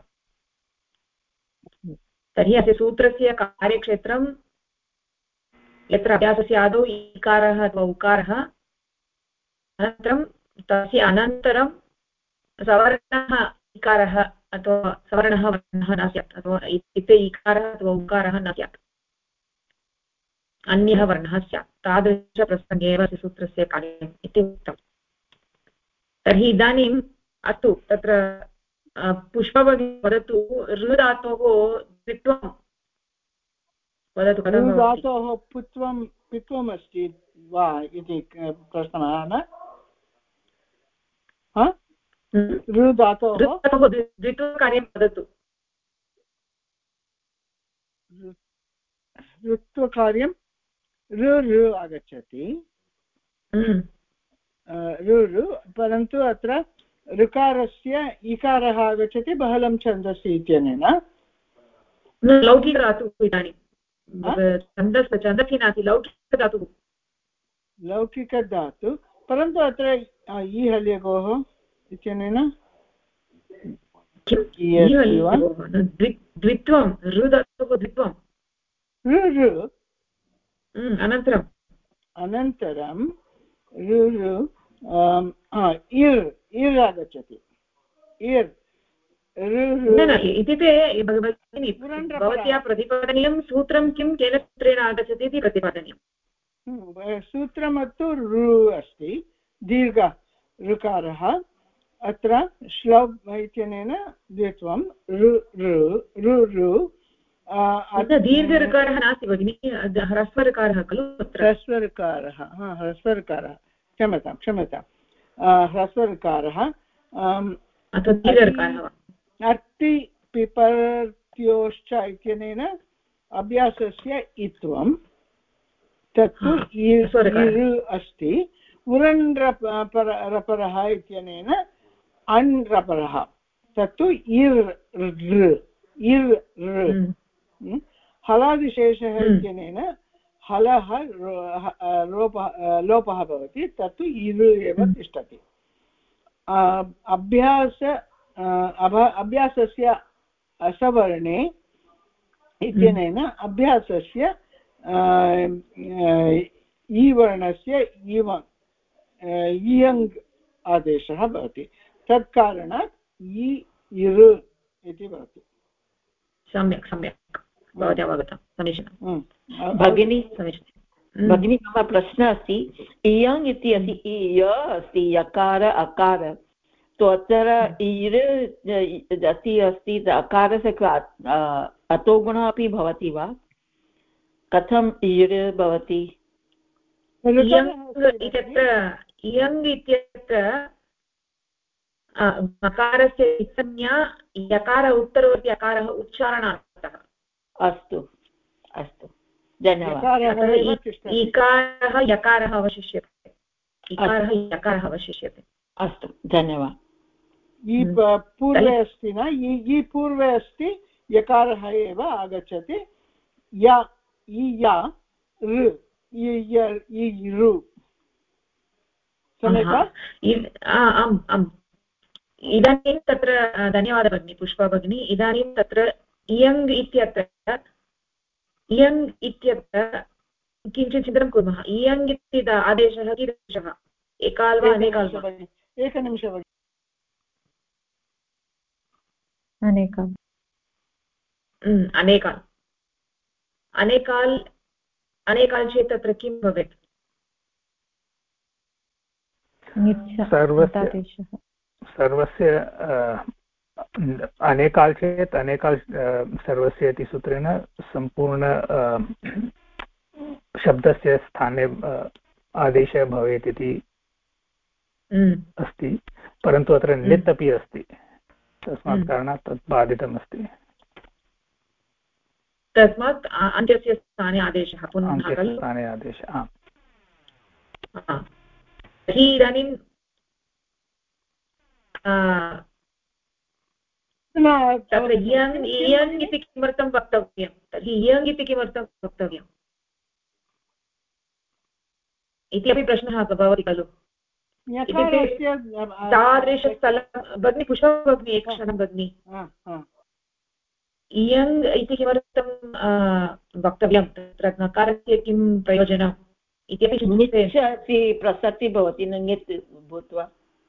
तर्हि अस्य सूत्रस्य कार्यक्षेत्रं यत्र अभ्यासस्य आदौ इकारः अथवा उकारः अनन्तरं तस्य अनन्तरं सवर्णः इकारः अथवा सवर्णः वर्णः न स्यात् अथवा इत्युक्ते इकारः अथवा उकारः न स्यात् अन्यः वर्णः स्यात् तादृशप्रसङ्गे एव अस्य सूत्रस्य कार्यम् इति उक्तम् तर्हि इदानीम् अस्तु तत्र पुष्पभगिनी वदतु ऋ धातोः द्वित्वं वदतु कथं धातोः पित्वम् अस्ति वा इति प्रश्नः न ऋ धातोः द्वित्वकार्यं वदतु ऋत्वकार्यं ऋ आगच्छति ऋ परन्तु अत्र ऋकारस्य इकारः आगच्छति बहलं छन्दसि इत्यनेन लौकिकधातुः इदानीं छन्दसि नास्ति लौकिकधातुः लौकिकधातु परन्तु अत्र ईहल्यगोः इत्यनेन द्वित्वं ऋ धातुः द्वित्वं ऋ अनन्तरं इर् आगच्छति इर् इत्युक्ते भवत्या प्रतिपादनीयं सूत्रं किं केन सूत्रेण आगच्छति इति प्रतिपादनीयं सूत्रमत्तु ऋ अस्ति दीर्घ ऋकारः अत्र श्लौब् इत्यनेन द्वित्वं दीर्घऋकारः नास्ति भगिनि ह्रस्वऋकारः खलु ह्रस्वऋकारः ह्रस्वऋकारः क्षम्यतां ह्रस्वऋकारः अर्ति पिपर्त्योश्च इत्यनेन अभ्यासस्य इत्वं तत्तु इर् अस्ति उरन् रपरः इत्यनेन अण् रपरः तत्तु इर् हलादिशेषः इत्यनेन हलः लोपः भवति तत्तु इर् एव तिष्ठति अभ्यासस्य असवर्णे इत्यनेन अभ्यासस्य ईवर्णस्य इयङ् आदेशः भवति तत्कारणात् इर् इति भवति सम्यक् भवत्या अवगतं समीचीनं भगिनी भगिनी मम प्रश्नः अस्ति इयङ् इति अस्ति इय अस्ति यकार अकार तो अत्र इर् अस्ति अकारस्य अतो गुणः अपि भवति वा कथम् इर् भवति इयङ् इत्यत्र मकारस्य संज्ञा यकार उत्तरवर्ति अकारः उच्चारणार्थः अस्तु धन्यवादः इकारः यकारः अवशिष्यते अस्तु धन्यवादः पूर्वे अस्ति न पूर्वे अस्ति यकारः एव आगच्छति आम् इदानीं तत्र धन्यवादः भगिनी पुष्पा भगिनी इदानीं तत्र इयङ् इत्यत्र किञ्चित् चिन्तनं कुर्मः इयङ् इति आदेशः कीदृशः एकाल् वा अनेकाल् वा एकनिमिषः अनेकाल् अनेकाल् चेत् तत्र किं भवेत्? सर्वस्य अनेकाल् चेत् अनेकाल् सर्वस्य इति सूत्रेण सम्पूर्ण शब्दस्य स्थाने आदेशः भवेत् इति अस्ति, परन्तु अत्र नित् अपि अस्ति, तस्मात् कारणात् तत् बाधितमस्ति। तस्मात् अन्त्यस्य स्थाने आदेशः पुनः स्थाने आदेशः। तर्हि इदानीं तत्र इयङ् इति किमर्थं वक्तव्यं? तर्हि इयङ् इति किमर्थं वक्तव्यम् इति अपि प्रश्नः भवति खलु। तादृशस्थलं भगिनी, पुष्पा भगिनी, एकक्षणं भगिनी, इयङ् इति किमर्थं वक्तव्यं? तत्र नकारस्य किं प्रयोजनम् इत्यपि निच्छति प्रसक्ति भवति नित् भूत्वा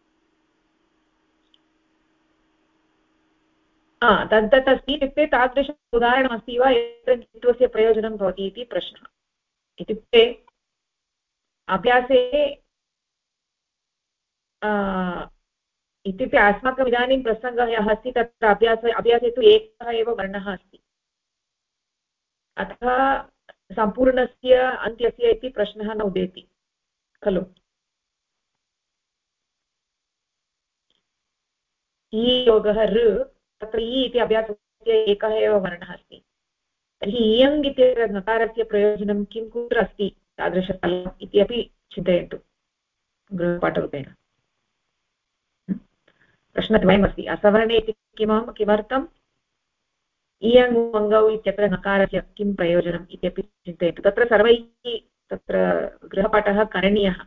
तद् अस्ति। इत्युक्ते तादृश उदाहरणमस्ति वा यत्र नित्वस्य प्रयोजनं भवति इति प्रश्नः। इत्युक्ते अभ्यासे इत्युक्ते अस्माकम् इदानीं प्रसङ्गः यः अस्ति तत्र अभ्यासे तु एकः एव वर्णः अस्ति, अतः सम्पूर्णस्य अन्त्यस्य इति प्रश्नः न उदेति खलु। इ योगः ऋ, तत्र इ इति अभ्यासस्य एकः एव वर्णः अस्ति। तर्हि इयङ् इत्यस्य नकारस्य प्रयोजनं किं, कुत्र अस्ति तादृशस्थलम् इति अपि चिन्तयन्तु गृहपाठरूपेण। प्रश्नद्वयमस्ति। असवर्णे इति किमर्थम्, इयङ् मङ्गौ इत्यत्र नकारस्य किं प्रयोजनम् इत्यपि चिन्तयन्तु। तत्र सर्वैः तत्र गृहपाठः करणीयः।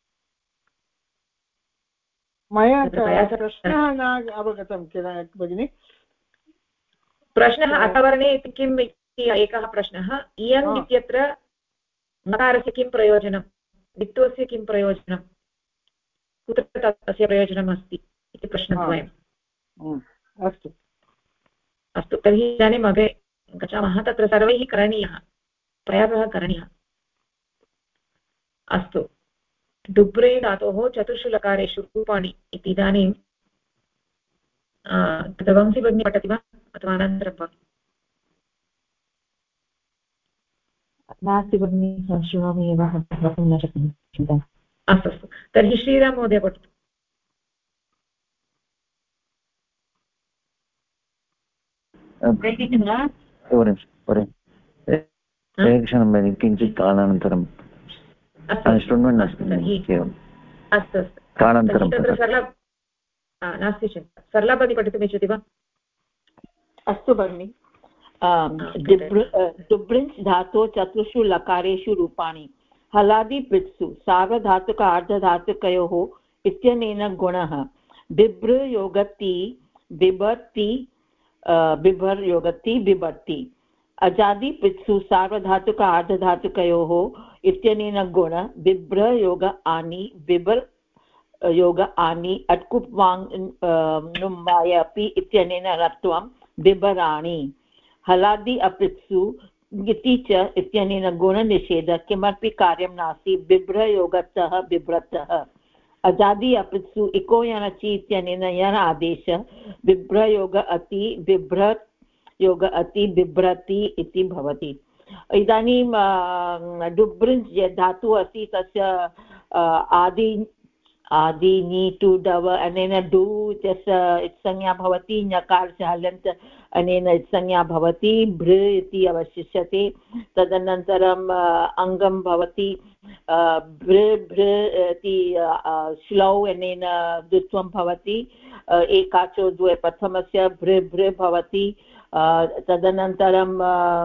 मया प्रश्नः न अवगतं किल भगिनि। प्रश्नः असवर्णे इति किम् इति एकः प्रश्नः, इयङ् इत्यत्र नकारस्य किं प्रयोजनं, द्वित्वस्य किं प्रयोजनं, कुत्र तस्य प्रयोजनम् अस्ति इति प्रश्नद्वयम्। अस्तु अस्तु, तर्हि इदानीम् अग्रे गच्छामः। तत्र सर्वैः करणीयः, प्रयासः करणीयः। अस्तु, डुब्रे धातोः चतुर्षु लकारेषु रूपाणि इति इदानीं वंशी भगिनी पठति वा अथवा अनन्तरं वा? नास्ति भगिनी, शृणोमि एव, वक्तुं न शक्नोमि। अस्तु अस्तु, तर्हि श्रीराम महोदय पठतु। एकक्षणं भगिनि, किञ्चित् कालानन्तरं शृण्वन् अस्मि। अस्तु अस्तु, कालानन्तरं तत्र नास्ति चिन्ता। सरला भगिनी पठितुम् इच्छति वा? अस्तु भगिनि। डुब्रिञ्च् धातो चतुर्षु लकारेषु रूपाणि हलादि पित्सु सार्वधातुक अर्धधातुकयोः इत्यनेन गुणः बिभ्र योगति बिभर्ति बिभर् योगति बिभर्ति अजादि पित्सु सार्वधातुक अर्धधातुकयोः इत्यनेन गुण बिभ्र योग आनि बिभर् योग आनि अट्कुप्वाङ् नुम्बाय अपि इत्यनेन रत्वं बिभराणि हलादि अपित्सु इति च इत्यनेन गुणनिषेधः किमपि कार्यं नास्ति बिभ्रयोगतः बिभ्रतः अजादि अपित्सु इको यणचि इत्यनेन यण आदेशः बिभ्रयोग अति बिभ्रत् योग अति बिभ्रति इति भवति। इदानीं डुब्रिञ्च् यद् धातुः अस्ति तस्य आदि नी टु डव अनेन डु इत्यस्य संज्ञा भवति, ञकारस्य हलन्त अनेन संज्ञा भवति, भृ इति अवशिष्यते। तदनन्तरम् अङ्गं भवति भृ भृ इति श्लौ अनेन द्वित्वं भवति, एकाचो द्वे प्रथमस्य भृ भृ भवति। तदनन्तरं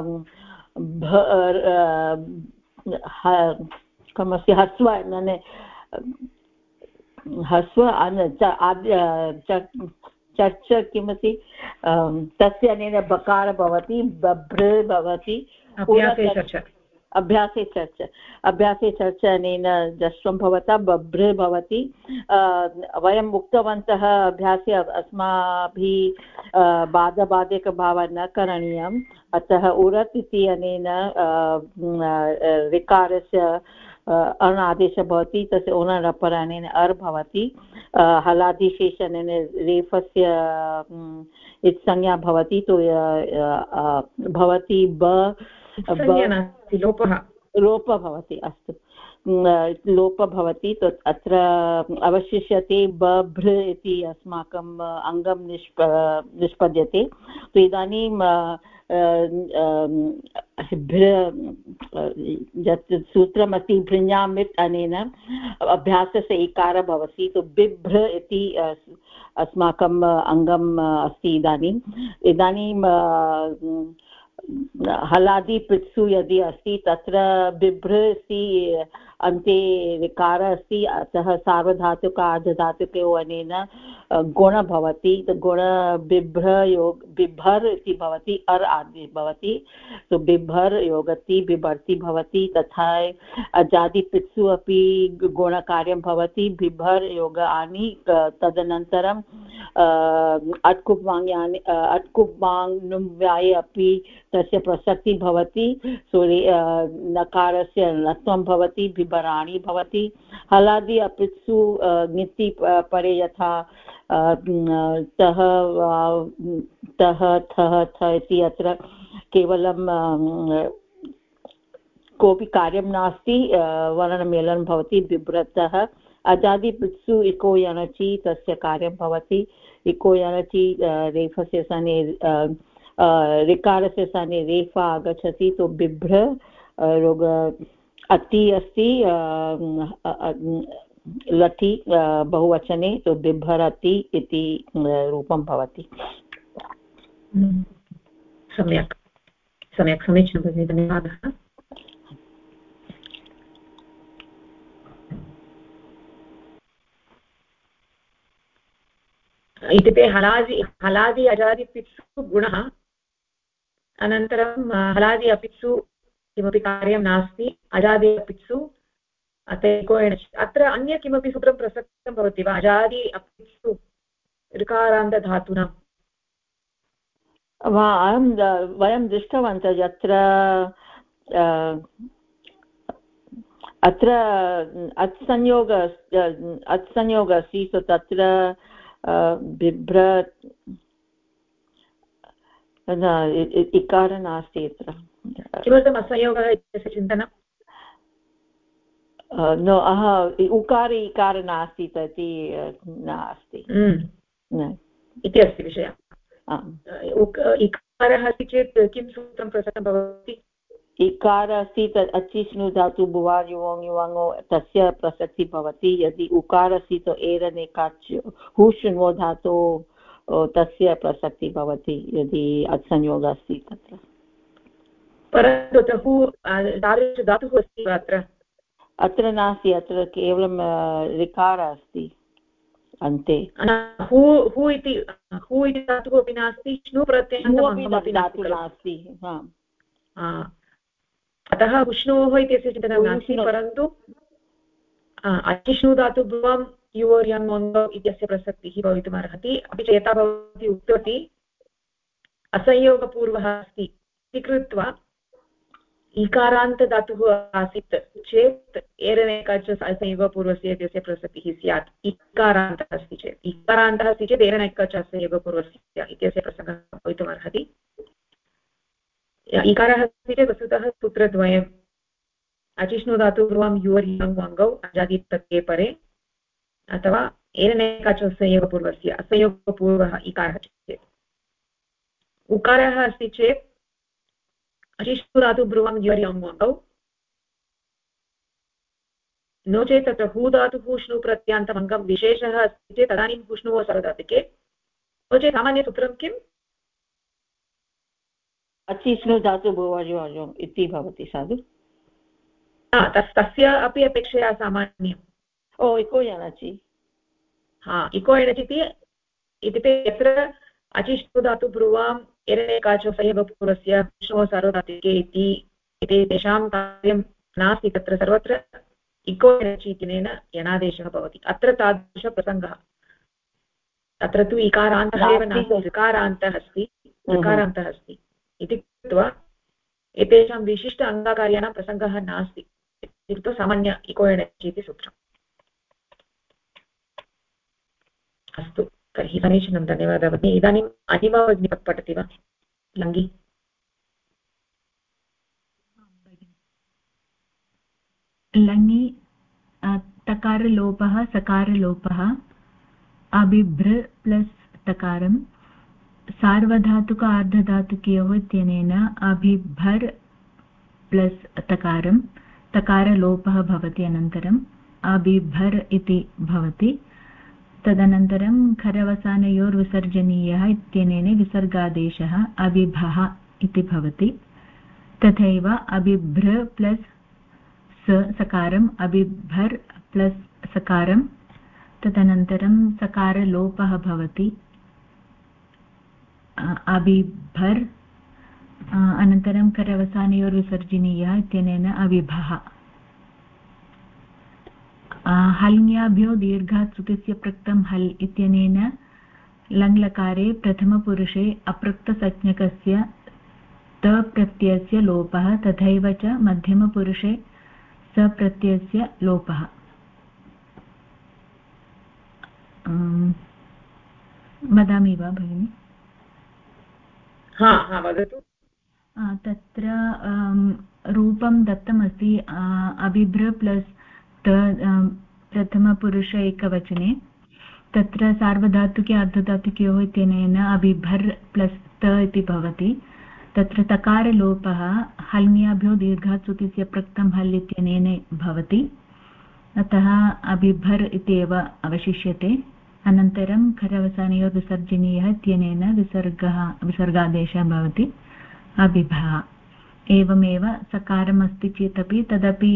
कमस्य हस्व हस्व चर्च किमस्ति तस्य अनेन बकार भवति, बभ्र भवति, अभ्यासे चर्च अनेन जस्वं भवता बभ्र भवति वयम् उक्तवन्तः अभ्यासे अस्माभिः बाधबाधकभावः न करणीयम् अतः उरत् इति अनेन ऋकारस्य अनादेशः भवति तस्य ओनरपराणेन अर् भवति हलादिशेषणेन रेफस्य संज्ञा भवति तो भवति लोपः भवति अस्तु लोपः भवति तो अत्र अवशिष्यते बभ्र इति अस्माकम् अङ्गं निष्पद्यते तो इदानीं यत् सूत्रमस्ति भृञामित् अनेन अभ्यासस्य इकारः भवति तो बिभ्र इति अस्माकम् अङ्गम् अस्ति इदानीं हलादि पृत्सु यदि अस्ति तत्र बिभ्र अस्ति अन्ते विकारः अस्ति अतः सार्वधातुक आर्धधातुकयो अनेन गुण भवति गुण बिभर् इति भवति अर् आदि भवति तो बिभर् योगति बिभर्ति भवति तथा अजादिपृत्सु अपि गुणकार्यं भवति बिभर् योग आनि तदनन्तरं अट्कुप्वाङ्यानि अट्कुप्वाङ्नुव्याये अपि तस्य प्रसक्तिः भवति नकारस्य लत्वं भवति बिभराणि भवति हलादि अपृत्सु ङिति परे यथा तः थः थ इति अत्र केवलं कोऽपि कार्यं नास्ति वर्णमेलनं भवति बिभ्रतः अजादिपृत्सु इको यणचि तस्य कार्यं भवति इको यणचि रेफस्य स्थाने ऋकारस्य स्थाने रेफा आगच्छति तो बिभ्र रोग अति अस्ति लटि बहुवचने तो बिभरति इति रूपं भवति सम्यक् समीचीनं भगिनि धन्यवादः इत्युक्ते हलादि अजादिपित्सु गुणः अनन्तरं हलादि अपित्सु किमपि कार्यं नास्ति अजादि अपित्सु अत्र अन्य किमपि सूत्रं प्रसक्तं भवति वा अजादि अपित्सु ऋकारान्तधातूनां वयं दृष्टवन्तः यत्र अत्र अत्संयोग अस्ति तो तत्र बिभ्र इकार नास्ति अत्र किमर्थम् असंयोगः इत्यस्य चिन्तनं उकारे इकार नास्ति तति नास्ति इति अस्ति विषयः इकारः अस्ति चेत् किं सूत्रं प्रसक्तं भवति इकार अस्ति तत् अचिष्णु धातु भुवार् युवोङ् युवाङो तस्य प्रसक्तिः भवति यदि उकार अस्ति तो एरनेकाच् हुशृण्वो धातो तस्य प्रसक्तिः भवति यदि अत्संयोगः अस्ति तत्र परन्तु तादृशधातुः अस्ति वा अत्र नास्ति अत्र केवलं ऋकारः अस्ति अन्ते हु इति धातुः अपि नास्ति श्नु प्रत्ययः नास्ति अतः उष्णोः इत्यस्य चिन्तनं नास्ति परन्तु अचिष्णु धातु भ्रुवं युवर्यङ्गौ इत्यस्य प्रसक्तिः भवितुमर्हति अपि च यथा भवती उक्तवती असंयोगपूर्वः अस्ति इति कृत्वा इकारान्तधातुः आसीत् चेत् एरनेकाच् असंयोगपूर्वस्य इत्यस्य प्रसक्तिः स्यात् इकारान्तः अस्ति चेत् इकारान्तः अस्ति चेत् एरनेकाच् असंयोगपूर्वस्य इत्यस्य प्रसङ्गः भवितुमर्हति इकारः अस्ति चेत् वस्तुतः सूत्रद्वयम् अचिष्णुधातुपूर्वं युवर्यङ्गौ अजादिप्रत्यये परे अथवा एरनेकाच् असंयोगपूर्वस्य असंयोगपूर्वः इकारः चेत् उकारः अस्ति चेत् अचिष्णुधातुपूर्वं युवर्यङ्गौ नो चेत् तत्र हू धातुः श्नु प्रत्यान्तमङ्गं विशेषः अस्ति चेत् तदानीं हुष्णुः सार्वधातुके नो चेत् सामान्यसूत्रं किम् अचिष्णु धातु भुवार् इति भवति साधु तस्य अपि अपेक्षया सामान्यम् इको यणचि इको यणचि इत्युक्ते यत्र अचिष्णु धातु ब्रुवाम् एरनेकाच् संयोगपूर्वस्य हुष्णोः सार्वधातुके इति इति तेषां कार्यं नास्ति तत्र सर्वत्र इको एनर्जि इत्यनेन यणादेशः भवति अत्र तादृशप्रसङ्गः अत्र तु इकारान्तः एव नास्ति ऋकारान्तः अस्ति इति कृत्वा एतेषां विशिष्ट अङ्गकार्याणां प्रसङ्गः नास्ति इति कृत्वा सामान्य इको एनर्जि इति सूत्रम् अस्तु तर्हि समीचीनं धन्यवादः भगिनी इदानीम् अनिमा भगिनी पठति वा लङ्गी लङि तकारलोपः सकारलोपः अबिभ्र प्लस् तकारं सार्वधातुक आर्धधातुकयोः इत्यनेन अबिभर् प्लस् तकारं तकारलोपः भवति अनन्तरम् अबिभर् इति भवति तदनन्तरं खरवसानयोर्विसर्जनीयः इत्यनेन विसर्गादेशः अबिभः इति भवति तथैव अबिभ्र प्लस् सकारम् अबिभर् प्लस् सकारं तदनन्तरं सकारलोपः भवति अबिभर् अनन्तरं करवसानयोर्विसर्जनीयः इत्यनेन अविभः हल्ङ्याभ्यो दीर्घात् श्रुतिस्य पृक्तं हल् इत्यनेन लङ्लकारे प्रथमपुरुषे अपृक्तसंज्ञकस्य तप्रत्ययस्य लोपः तथैव च मध्यमपुरुषे सप्रत्ययस्य लोपः वदामि वा भगिनि वदतु तत्र रूपं दत्तमस्ति अबिभ्र प्लस् प्रथमपुरुष एकवचने तत्र सार्वधातुके अर्धधातुकयोः इत्यनेन अबिभर् प्लस् त इति भवति तत्र तकारलोपः हल्ङ्याभ्यो दीर्घात् श्रुतिस्य पृक्तं हल् इत्यनेन भवति अतः अबिभर् इत्येव अवशिष्यते अनन्तरं खरवसानयोः विसर्जनीयः इत्यनेन विसर्गादेशः भवति अबिभः एवमेव सकारमस्ति चेदपि तदपि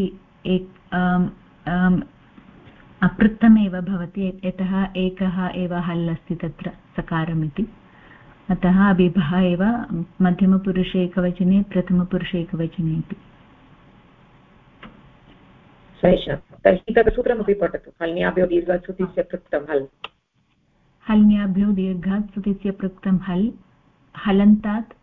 अपृक्तमेव भवति यतः एकः एव हल् अस्ति तत्र सकारमिति अतः अबिभः एव मध्यमपुरुषे एकवचने प्रथमपुरुषे एकवचने इति तर्हि तत् सूत्रमपि पठतु हल्ङ्याभ्यो दीर्घात् श्रुतिस्य पृक्तं हल् हल्ङ्याभ्यो दीर्घात् श्रुतिस्य पृक्तं हल् हलन्तात्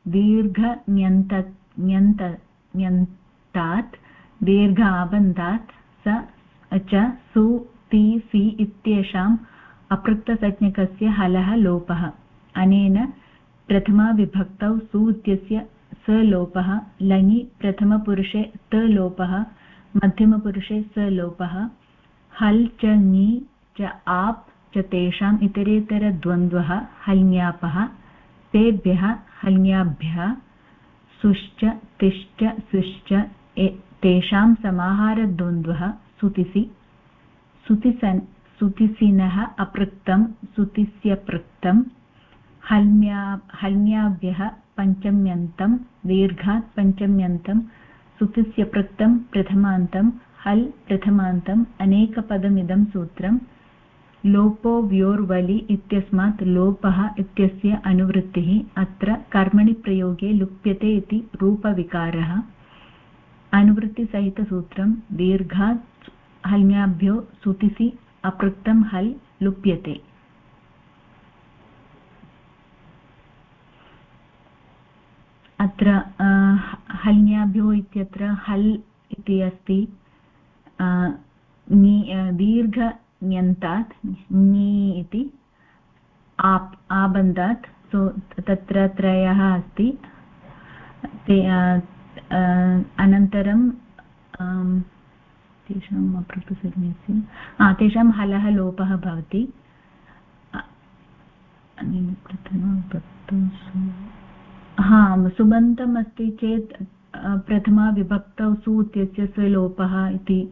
दीर्घ दीर्घ आबन्धात् च सु ति सि इत्येषाम् अपृक्तसंज्ञकस्य हलः लोपः अनेन प्रथमाविभक्तौ सु इत्यस्य सलोपः लङि प्रथमपुरुषे तलोपः मध्यमपुरुषे सलोपः हल् च ङि च आप् च तेषाम् इतरेतरद्वन्द्वः हल्ङ्यापः तेभ्यः हल्ङ्याभ्यः सुश्च तिश्च सुश्च तेषां समाहारद्वन्द्वः सुतिसि सुतिसिनः अपृक्तं सुतिस्य पृक्तं हल्ङ्याभ्यः पञ्चम्यन्तं दीर्घात् पञ्चम्यन्तं सुतिस्य पृक्तं प्रथमान्तं हल् प्रथमान्तम् अनेकपदमिदं सूत्रं लोपो व्योर्वलि इत्यस्मात् लोपः इत्यस्य अनुवृत्तिः अत्र कर्मणि प्रयोगे लुप्यते इति रूपविकारः अनुवृत्तिसहितसूत्रं दीर्घात् हल्ङ्याभ्यो सुतिसि अपृक्तं हल् लुप्यते अत्र हल्ङ्याभ्यो इत्यत्र हल् इति अस्ति दीर्घण्यन्तात् ङि इति आबन्धात् सो तत्र त्रयः अस्ति अनन्तरं तेषाम् अपृक्तसंज्ञस्य तेषां हलः लोपः भवति सुबन्तम् अस्ति चेत् प्रथमाविभक्तौ सु इत्यस्य स्वलोपः इति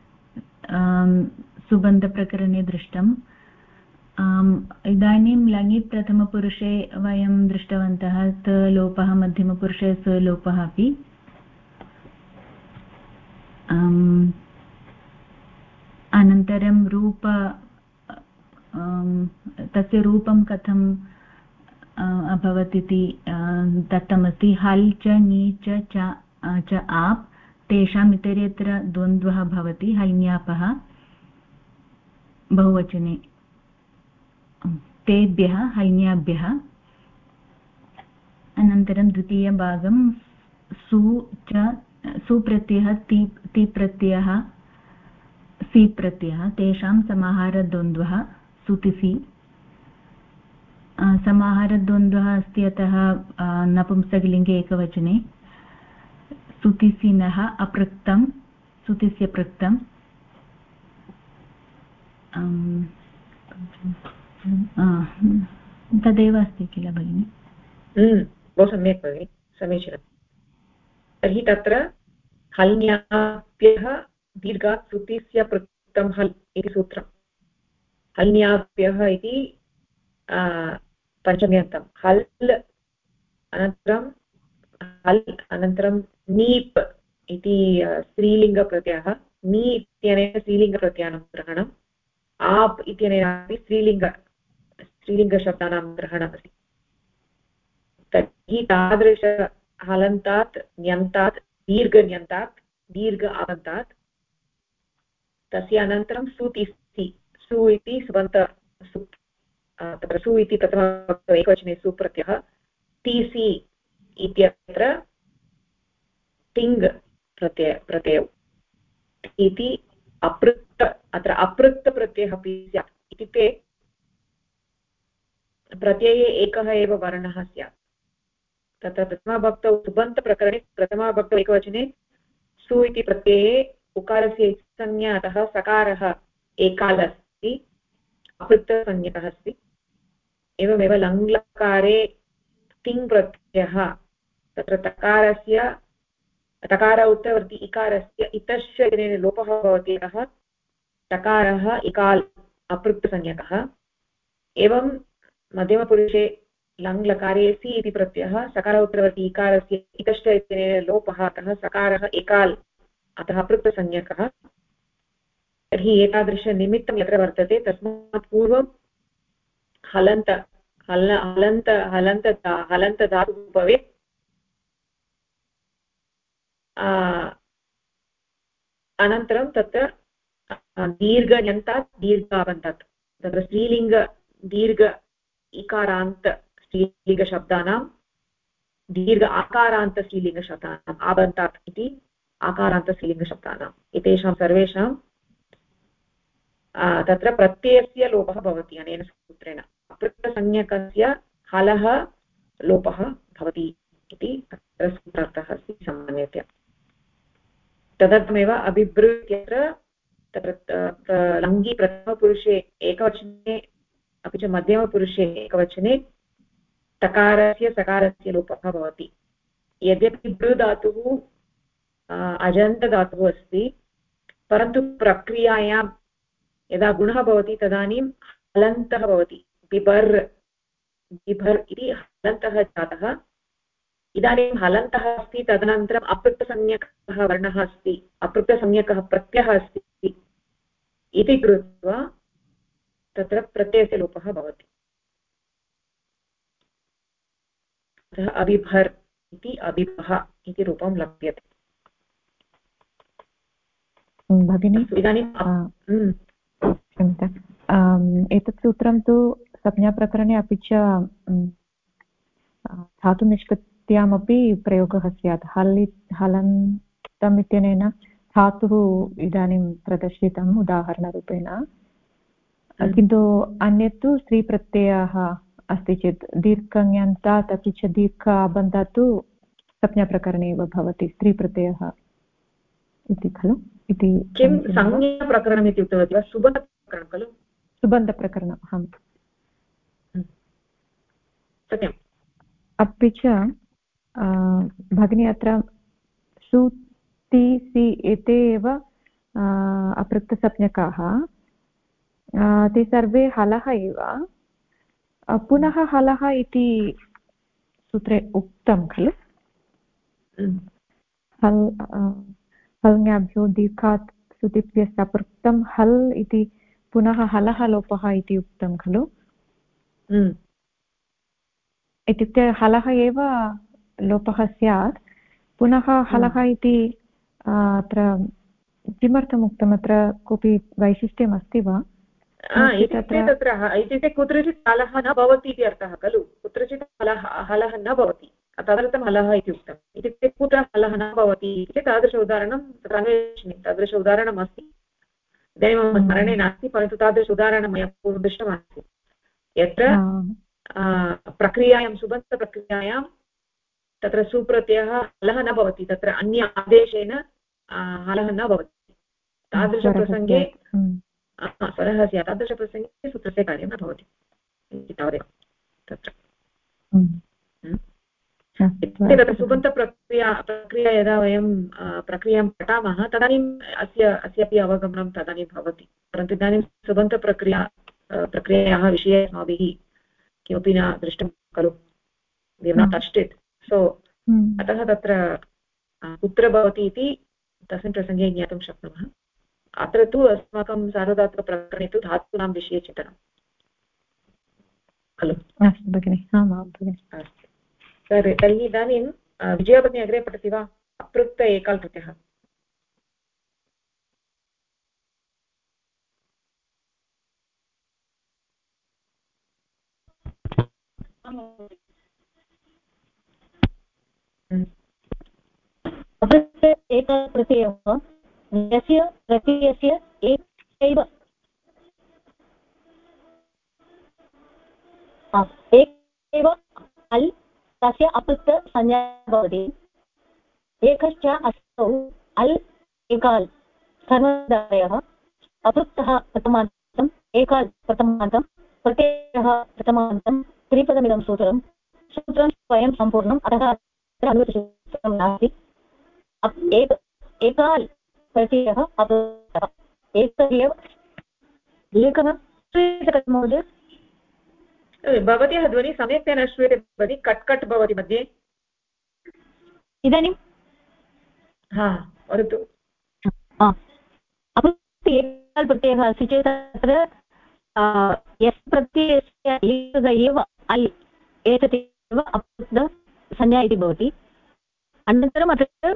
सुबन्तप्रकरणे दृष्टम् इदानीं लङि प्रथमपुरुषे वयं दृष्टवन्तः लोपः मध्यमपुरुषे स्वलोपः अपि अनन्तरं रूप तस्य रूपं कथं अभवत् इति दत्तमस्ति हल् च ङि च च आप् तेषाम् इतरेतर द्वन्द्वः भवति हैन्यापः बहुवचने तेभ्यः हैन्याभ्यः। अनन्तरं द्वितीयभागं सु च सुप्रत्ययः ति प्रत्ययः सि प्रत्ययः तेषां समाहारद्वन्द्वः सुतिसि। समाहारद्वन्द्वः अस्ति अतः नपुंसकलिङ्गे एकवचने सुतिसिनः अपृक्तं सुतिस्य पृक्तं। तदेव अस्ति किल भगिनि? बहु सम्यक् भगिनि, समीचीनं। तर्हि तत्र हल्न्याभ्यः दीर्घात् सुतिस्य पृक्तं हल् इति सूत्रम्। हल्न्याभ्यः इति पञ्चम्यन्तं हल् अनन्तरं हल् अनन्तरं नीप् इति स्त्रीलिङ्गप्रत्ययः। नी इत्यनेन स्त्रीलिङ्गप्रत्ययानां ग्रहणम्, आप् इत्यनेन स्त्रीलिङ्गशब्दानां ग्रहणमस्ति। तर्हि तादृश हलन्तात् न्यन्तात् दीर्घन्यन्तात् दीर्घ आबन्तात् तस्य अनन्तरं सुतिसि सु इति सुबन्त तत्र सु इति प्रथम एकवचने सुप्रत्ययः। तिसि इत्यत्र तिङ् प्रत्ययौ इति अपृक्त अत्र अपृक्तप्रत्ययः अपि स्यात्। इत्युक्ते प्रत्यये एकः एव वर्णः स्यात्। तत्र प्रथमाभक्तौ सुबन्तप्रकरणे प्रथमाभक्तौ एकवचने सु इति प्रत्यये उकारस्य संज्ञा अतः सकारः एकाल अस्ति, अपृक्तसंज्ञकः अस्ति। एवमेव लङ्लकारे तिङ् प्रत्ययः तत्र तकार उत्तरवर्ति इकारस्य इतश्च इत्यनेन लोपः भवति अतः तकारः इकाल् अपृक्तसंज्ञकः। एवं मध्यमपुरुषे लङ्लकारे सि इति प्रत्ययः सकार उत्तरवर्ति इकारस्य इतश्च इत्यनेन लोपः अतः सकारः एकाल् अतः अपृक्तसंज्ञकः। तर्हि एतादृशनिमित्तं यत्र वर्तते तस्मात् पूर्वं हलन्त धातुः भवेत्। अनन्तरं तत्र दीर्घन्यन्तात् दीर्घाबन्तात् तत्र स्त्रीलिङ्ग दीर्घ इकारान्त स्त्रीलिङ्गशब्दानां दीर्घ आकारान्त स्त्रीलिङ्गशब्दानाम् आबन्तात् इति आकारान्त स्त्रीलिङ्गशब्दानाम् एतेषां सर्वेषां तत्र प्रत्ययस्य लोपः भवति अनेन सूत्रेण। अपृक्तसंज्ञकस्य हलः लोपः भवति इति तत्र सूत्रार्थः अस्ति सामान्यतया। तदर्थमेव अभिभृ इत्यत्र तत्र लङ्घि प्रथमपुरुषे एकवचने अपि च मध्यमपुरुषे एकवचने तकारस्य सकारस्य लोपः भवति। यद्यपि भृ धातुः अजन्तधातुः अस्ति, परन्तु प्रक्रियायां यदा गुणः भवति तदानीं हलन्तः भवति। बिभर् इति हलन्तः जातः। इदानीं हलन्तः अस्ति, तदनन्तरम् अपृक्तसंज्ञकः वर्णः अस्ति, अपृक्तसंज्ञकः प्रत्ययः अस्ति इति कृत्वा तत्र प्रत्ययस्य लोपः भवति। अतः अबिभर् इति अबिभः इति रूपं लभ्यते। भगिनी इदानीं एतत् सूत्रं तु संज्ञाप्रकरणे अपि च धातुनिष्पत्त्यामपि प्रयोगः स्यात्। हलन्तम् इत्यनेन धातुः इदानीं प्रदर्शितम् उदाहरणरूपेण, किन्तु अन्यत् तु स्त्रीप्रत्ययः अस्ति चेत् दीर्घन्यन्तात् अपि च दीर्घ आबन्तात् तु संज्ञाप्रकरणे एव भवति स्त्रीप्रत्ययः इति खलु? इति किं संज्ञाप्रकरणम् इति उक्तवती वा? सुबन्तप्रकरणं खलु? सुबन्तप्रकरणम्, अहं सत्यम्। अपि च भगिनी अत्र सु ति सि एते एव अपृक्तसंज्ञकाः, ते सर्वे हलः एव। पुनः हलः इति सूत्रे उक्तं खलु? हल्ङ्याभ्यो दीर्घात् सुतिभ्यः अपृक्तं हल् इति पुनः हलः लोपः इति उक्तं खलु? इत्युक्ते हलः एव लोपः स्यात्, पुनः हलः इति अत्र किमर्थम् उक्तम् अत्र कोऽपि वैशिष्ट्यम् अस्ति वा इत्युक्ते कुत्रचित् हलः न भवति इति अर्थः खलु कुत्रचित् हलः न भवति तदर्थं हलः इति उक्तम् इत्युक्ते कुत्र हलः न भवति इति तादृश उदाहरणं तादृश उदाहरणम् अस्ति इदानीं मम स्मरणे नास्ति परन्तु तादृश उदाहरणं मया पूर्वं दृष्टमासीत् यत्र प्रक्रियायां सुबन्तप्रक्रियायां तत्र सुप्रत्ययः हलः न भवति तत्र अन्य आदेशेन हलः न भवति तादृशप्रसङ्गे स्वरः स्यात् तादृशप्रसङ्गे सूत्रस्य कार्यं न भवति इति तावदेव तत्र तत्र सुबन्तप्रक्रिया यदा वयं प्रक्रियां पठामः तदानीम् अस्यापि अवगमनं तदानीं भवति परन्तु इदानीं सुबन्तप्रक्रियायाः विषये अस्माभिः किमपि न दृष्टं खलु we have not touched it so अतः तत्र कुत्र भवति इति तस्मिन् प्रसङ्गे ज्ञातुं शक्नुमः अत्र तु अस्माकं सार्वधातुकप्रकरणे तु धातूनां विषये चिन्तनं खलु अस्तु भगिनि आम् भगिनि अस्तु तर्हि इदानीं विजया भगिनी अग्रे पठति वा अपृक्त एकाल् प्रत्ययः अपृक्त एकाल् प्रत्ययः यस्य प्रत्ययस्य एकैव अल् तस्य अपृक्त संज्ञा भवति एकश्च अस्तौ अल् एकाल् सर्वदायः अपृक्तः प्रथमान्तम् एकाल् प्रथमान्तं प्रत्ययः प्रथमान्तं त्रिपदमिदं सूत्रं स्वयं सम्पूर्णम् अतः अनुवृत्तिसूत्रं नास्ति एकाल् प्रत्ययः अपृक्तः एकः महोदय भवत्याः ध्वनिः सम्यक्तया न श्रूयते भगिनि कट् भवति मध्ये इदानीं वदतु अपृक्ते एकाल् प्रत्ययः अस्ति चेत् तत्र यस् प्रत्ययस्य एकः एव अल् एतदेव अपृक्त संज्ञा इति भवति अनन्तरम् अत्र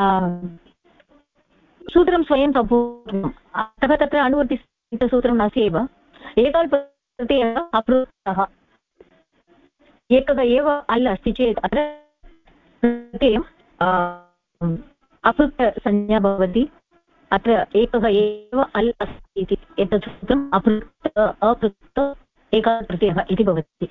सूत्रं स्वयं सम्पूर्णम् अतः तत्र अनुवर्तिसूत्रं नास्ति एव एकाल् प्रत्ययः अपृक्तः एकः एव अल् अस्ति चेत् अत्र प्रत्ययम् अपृक्तसंज्ञा भवति अत्र एकः एव अल् अस्ति इति एतत् सूत्रम् अपृक्त एकाल् प्रत्ययः इति भवति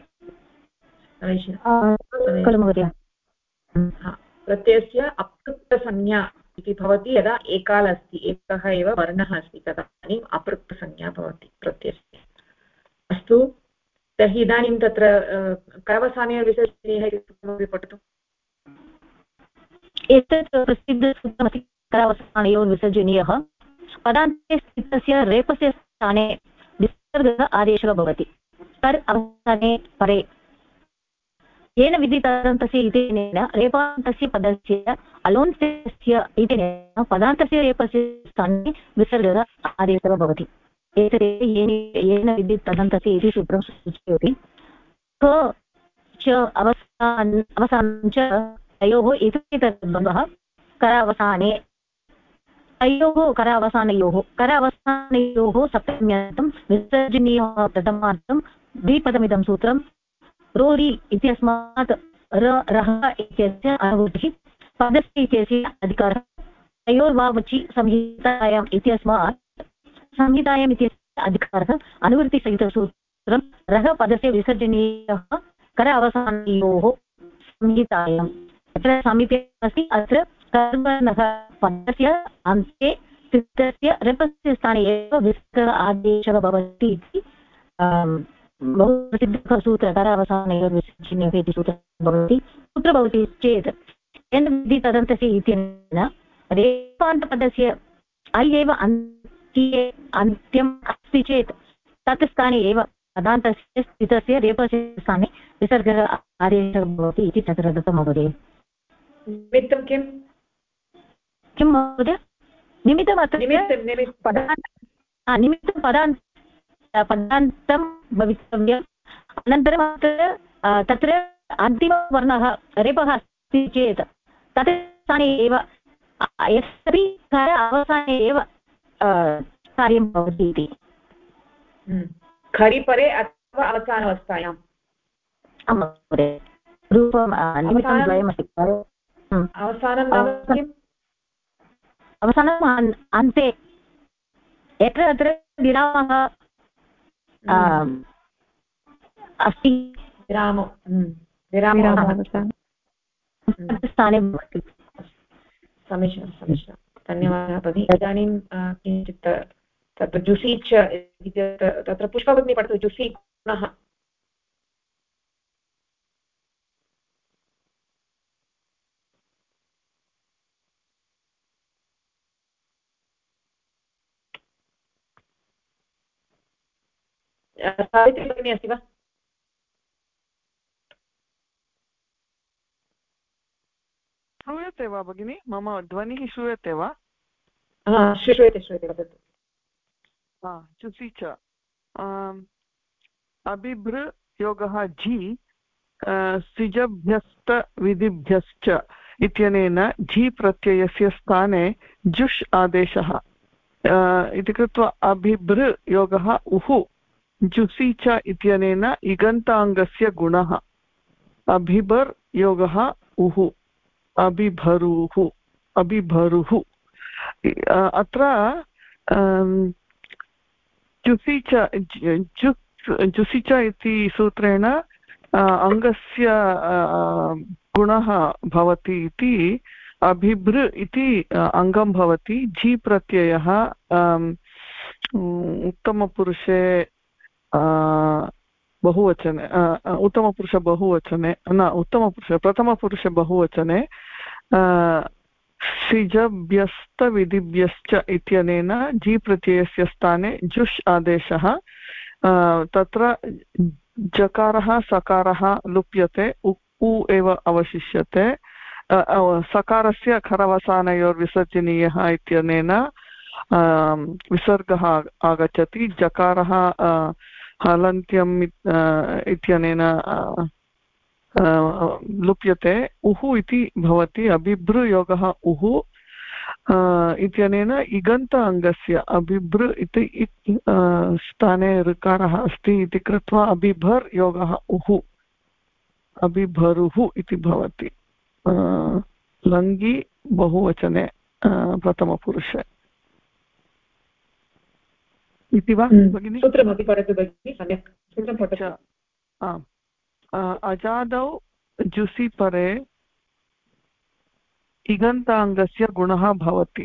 खलु महोदय प्रत्ययस्य अपृक्तसंज्ञा इति भवति यदा एकाल् अस्ति एकः एव वर्णः अस्ति तदानीम् अपृक्तसंज्ञा भवति प्रत्ययस्य अस्तु तर्हि इदानीं तत्र करवसानयोर्विसर्जनीयः इति सूत्रमपि पठतु एतत् प्रसिद्धसूत्रमस्ति करवसानयोर्विसर्जनीयः पदान्ते स्थितस्य रेपस्य स्थाने विसर्गः आदेशः भवति कर् अवसाने परे येन विधितदन्तस्य इत्यनेन रेपान्तस्य पदस्य अलोन्तस्य इत्यनेन पदान्तस्य रेपस्य स्थाने विसर्गः आदेशः भवति एतदेव येन विधितदन्तस्य इति सूत्रं सूचयति क च अवसानं च तयोः इतरेतरद्वन्द्वः करावसाने करावसानयोः सप्तम्यन्तं विसर्जनीयः प्रथमान्तं द्विपदमिदं सूत्रं रोरि इत्यस्मात् रः इत्यस्य अनुवृत्तिः पदस्य इत्यस्य अधिकारः तयोर्वावचि संहितायाम् इत्यस्मात् संहितायाम् इत्यस्य अधिकारः अनुवृत्तिसहितसूत्रं रः पदस्य विसर्जनीयः कर अवसानयोः संहितायाम् अत्र सामीप्यम् अस्ति अत्र कर्मणः पदस्य अन्ते स्थितस्य रेपस्य स्थाने एव विसर्ग आदेशः भवति इति बहु प्रसिद्धः सूत्रः कर अवसानयोर्विसर्जनीयः इति सूत्रः भवति कुत्र भवति चेत् येन विधितदन्तस्य इत्यनेन रेपान्तपदस्य अल् एव अन्त्यम् अस्ति चेत् तत् स्थाने एव पदान्तस्य स्थितस्य रेपस्य स्थाने विसर्गः आदेशः भवति इति तत्र दत्तं महोदय निमित्तं किं महोदय निमित्तं पदान्तं भवितव्यम् अनन्तरं तत्र अन्तिमवर्णः रेपः अस्ति चेत् तत् अवसाने एव यस्यापि अवसाने एव कार्यं भवति इति खरिपरे अथवा अवसानावस्थायाम् रूपं निमित्तं द्वयमस्ति अवसानं नाम किम् अवसानम् अन्ते यत्र तत्र विरामः अस्ति स्थाने भवति समीचीनं समीचीनं धन्यवादः भगिनी इदानीं किञ्चित् तत्र जुसि च तत्र पुष्पभगिनी पठतु जुसि पुनः सावित्री भगिनी अस्ति वा श्रूयते वा भगिनि मम ध्वनिः श्रूयते वा श्रूयते श्रूयते वदतु चुसि च अबिभृ योगः झि सिजभ्यस्त विधिभ्यश्च इत्यनेन झि प्रत्ययस्य स्थाने जुष् आदेशः इति कृत्वा अबिभृ योगः उहु जुसि च इत्यनेन इगन्ताङ्गस्य गुणः अबिभर् योगः उहु अबिभरुः अबिभरुः अत्र जुसि च इति सूत्रेण अङ्गस्य गुणः भवति इति अभिभृ इति अङ्गं भवति झि प्रत्ययः उत्तमपुरुषे बहुवचने उत्तमपुरुष बहुवचने न उत्तमपुरुष प्रथमपुरुष बहुवचने सिजभ्यस्तविधिभ्यश्च इत्यनेन झि प्रत्ययस्य स्थाने जुष् आदेशः तत्र जकारः सकारः लुप्यते उ एव अवशिष्यते सकारस्य खरवसानयोर्विसर्जनीयः इत्यनेन विसर्गः आगच्छति जकारः हलन्त्यम् इत्यनेन लुप्यते उहु इति भवति अबिभृ योगः उहु इत्यनेन इगन्त अङ्गस्य अबिभृ इति स्थाने ऋकारः अस्ति इति कृत्वा अबिभर् योगः उहु अबिभरुः इति भवति लङ्गि बहुवचने प्रथमपुरुषे इति वा भगिनि सूत्रमपि पठतु भगिनि सम्यक् सूत्रं पठतु अजादौ जुसि परे इगन्ताङ्गस्य गुणः भवति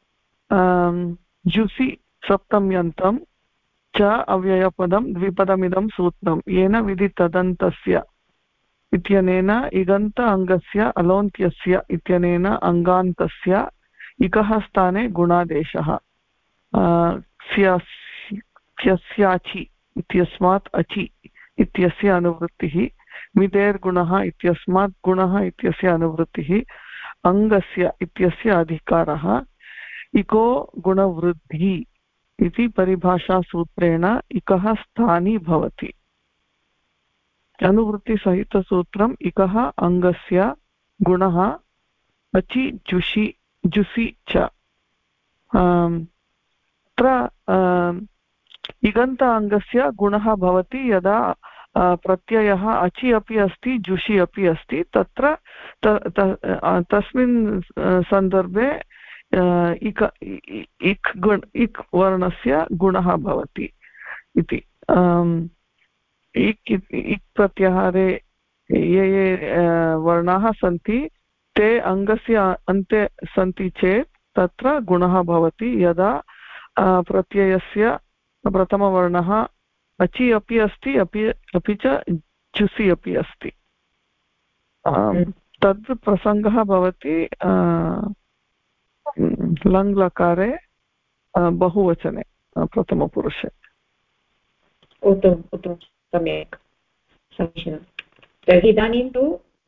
जुसि सप्तम्यन्तं च अव्ययपदं द्विपदमिदं सूत्रं येन विधितदन्तस्य इत्यनेन इगन्त अङ्गस्य अलोन्त्यस्य इत्यनेन अङ्गान्तस्य इकः स्थाने गुणादेशः स्याचि इत्यस्मात् अचि इत्यस्य अनुवृत्तिः मिदेर्गुणः इत्यस्मात् गुणः इत्यस्य अनुवृत्तिः अङ्गस्य इत्यस्य अधिकारः इको गुणवृद्धि इति परिभाषासूत्रेण इकः स्थानी भवति अनुवृत्तिसहितसूत्रम् इकः अङ्गस्य गुणः अचि जुषि जुसि च अत्र इगन्त अङ्गस्य गुणः भवति यदा प्रत्ययः अचि अपि अस्ति जुषि अपि अस्ति तत्र तस्मिन् सन्दर्भे इक् वर्णस्य गुणः भवति इति इक् प्रत्याहारे ये वर्णाः सन्ति ते अङ्गस्य अन्ते सन्ति चेत् तत्र गुणः भवति यदा प्रत्ययस्य प्रथमवर्णः अचि अपि अस्ति अपि च जुसि अपि अस्ति तद् प्रसङ्गः भवति लङ् लकारे बहुवचने प्रथमपुरुषे उत्तमं सम्यक् समीचीनं तर्हि इदानीं तु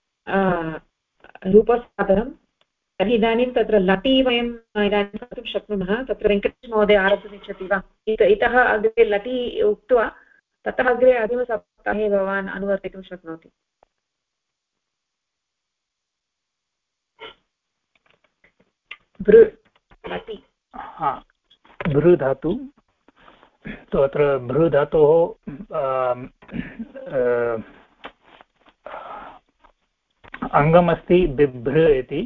रूपसाधनं तर्हि इदानीं तत्र लटि वयम् इदानीं कर्तुं शक्नुमः तत्र वेङ्कटेशमहोदय आरब्धुम् इच्छति वा इतः अग्रे लटि उक्त्वा ततः अग्रे अग्रिमसप्ताहे भवान् अनुवर्तितुं शक्नोति भृ भृ धातु तो अत्र भृ धातोः अङ्गमस्ति बिभ्र इति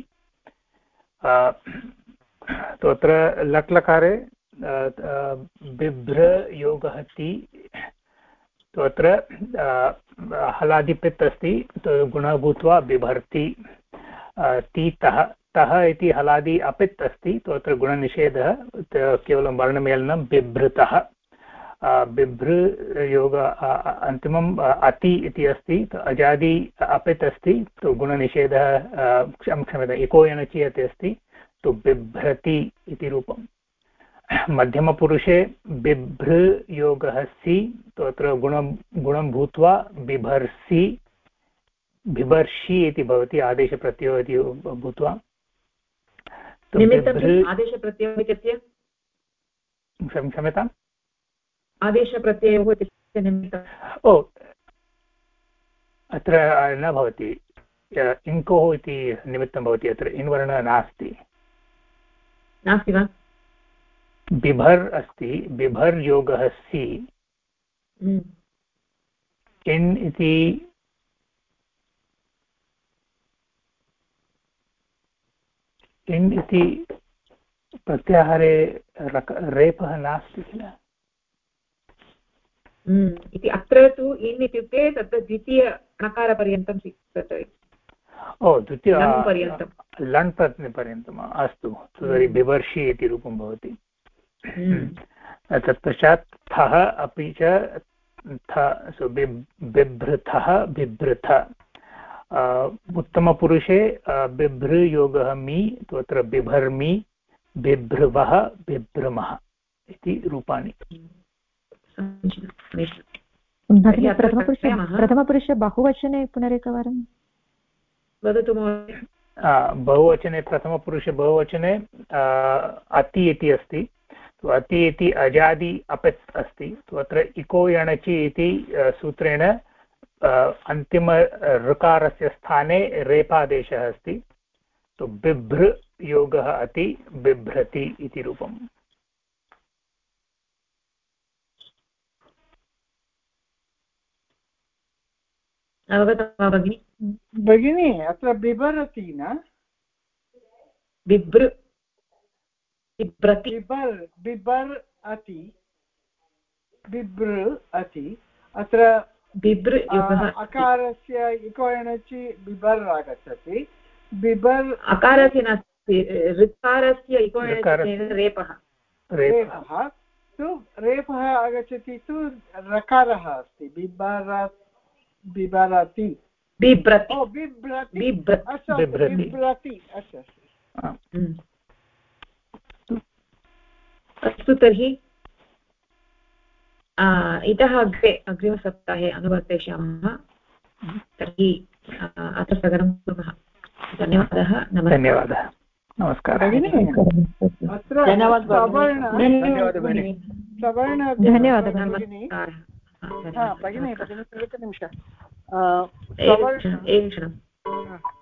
तो अत्र लट्लकारे बिभ्र योगः ति तो अत्र हलादिपित् अस्ति तो गुणः भूत्वा बिभर्ति ति तः इति हलादि अपित् अस्ति तो अत्र गुणनिषेधः केवलं वर्णमेलनं बिभृतः बिभृ योग अन्तिमम् अति इति अस्ति तो अजादि अपित् अस्ति तो गुणनिषेधः क्षम्यताम् इको यणचि अति अस्ति तो बिभ्रति इति रूपम् मध्यमपुरुषे बिभृ योगः सि तो अत्र गुणं भूत्वा बिभर्सि बिभर्षि इति भवति आदेशप्रत्ययो इति भूत्वा आदेशप्रत्ययोः इत्यस्य क्षम्यताम् आदेशप्रत्ययोः इत्यस्य निमित्तम् अत्र न भवति इङ्कोः इति निमित्तं भवति अत्र इन्वर्णः नास्ति वा बिभर् अस्ति बिभर् योगः सि इन् इति इन् इति प्रत्याहारे रेपः नास्ति किल इति अत्र तु इन् इत्युक्ते तत्र द्वितीयणकारपर्यन्तं स्वीकृतम् द्वितीय लण् पर्यन्तम् अस्तु तर्हि बिभर्षि इति रूपं भवति तत्पश्चात् थः अपि च बिभृथः बिभृथ उत्तमपुरुषे बिभृयोगः मी तु अत्र बिभर्मि बिभ्रुवः बिभ्रमः इति रूपाणि प्रथमपुरुषे बहुवचने पुनरेकवारं वदतु महोदय बहुवचने प्रथमपुरुषे बहुवचने अति इति अस्ति तो अति इति अजादि अपित् अस्ति तो अत्र इको यणचि इति सूत्रेण अन्तिम ऋकारस्य स्थाने रेपादेशः अस्ति तो बिभ्र योगः अति बिभ्रति इति रूपम् अवगतं वा भगिनी अत्र बिभरति न बिभ्र बिभर् अति बिभ्र अति अत्र बिभ्र अकारस्य इको यणचि बिभर् आगच्छति बिभर् अकारस्य नास्ति ऋकारस्य इको यणचि रेपः तु रेपः आगच्छति तु रकारः अस्ति बिभरति बिभ्रति अस्तु तर्हि इतः अग्रे अग्रिमसप्ताहे अनुवर्तयिष्यामः तर्हि अत्र स्थगनं कुर्मः धन्यवादः धन्यवादः नमस्कारः भगिनी एकनिमिषम् एकक्षणम्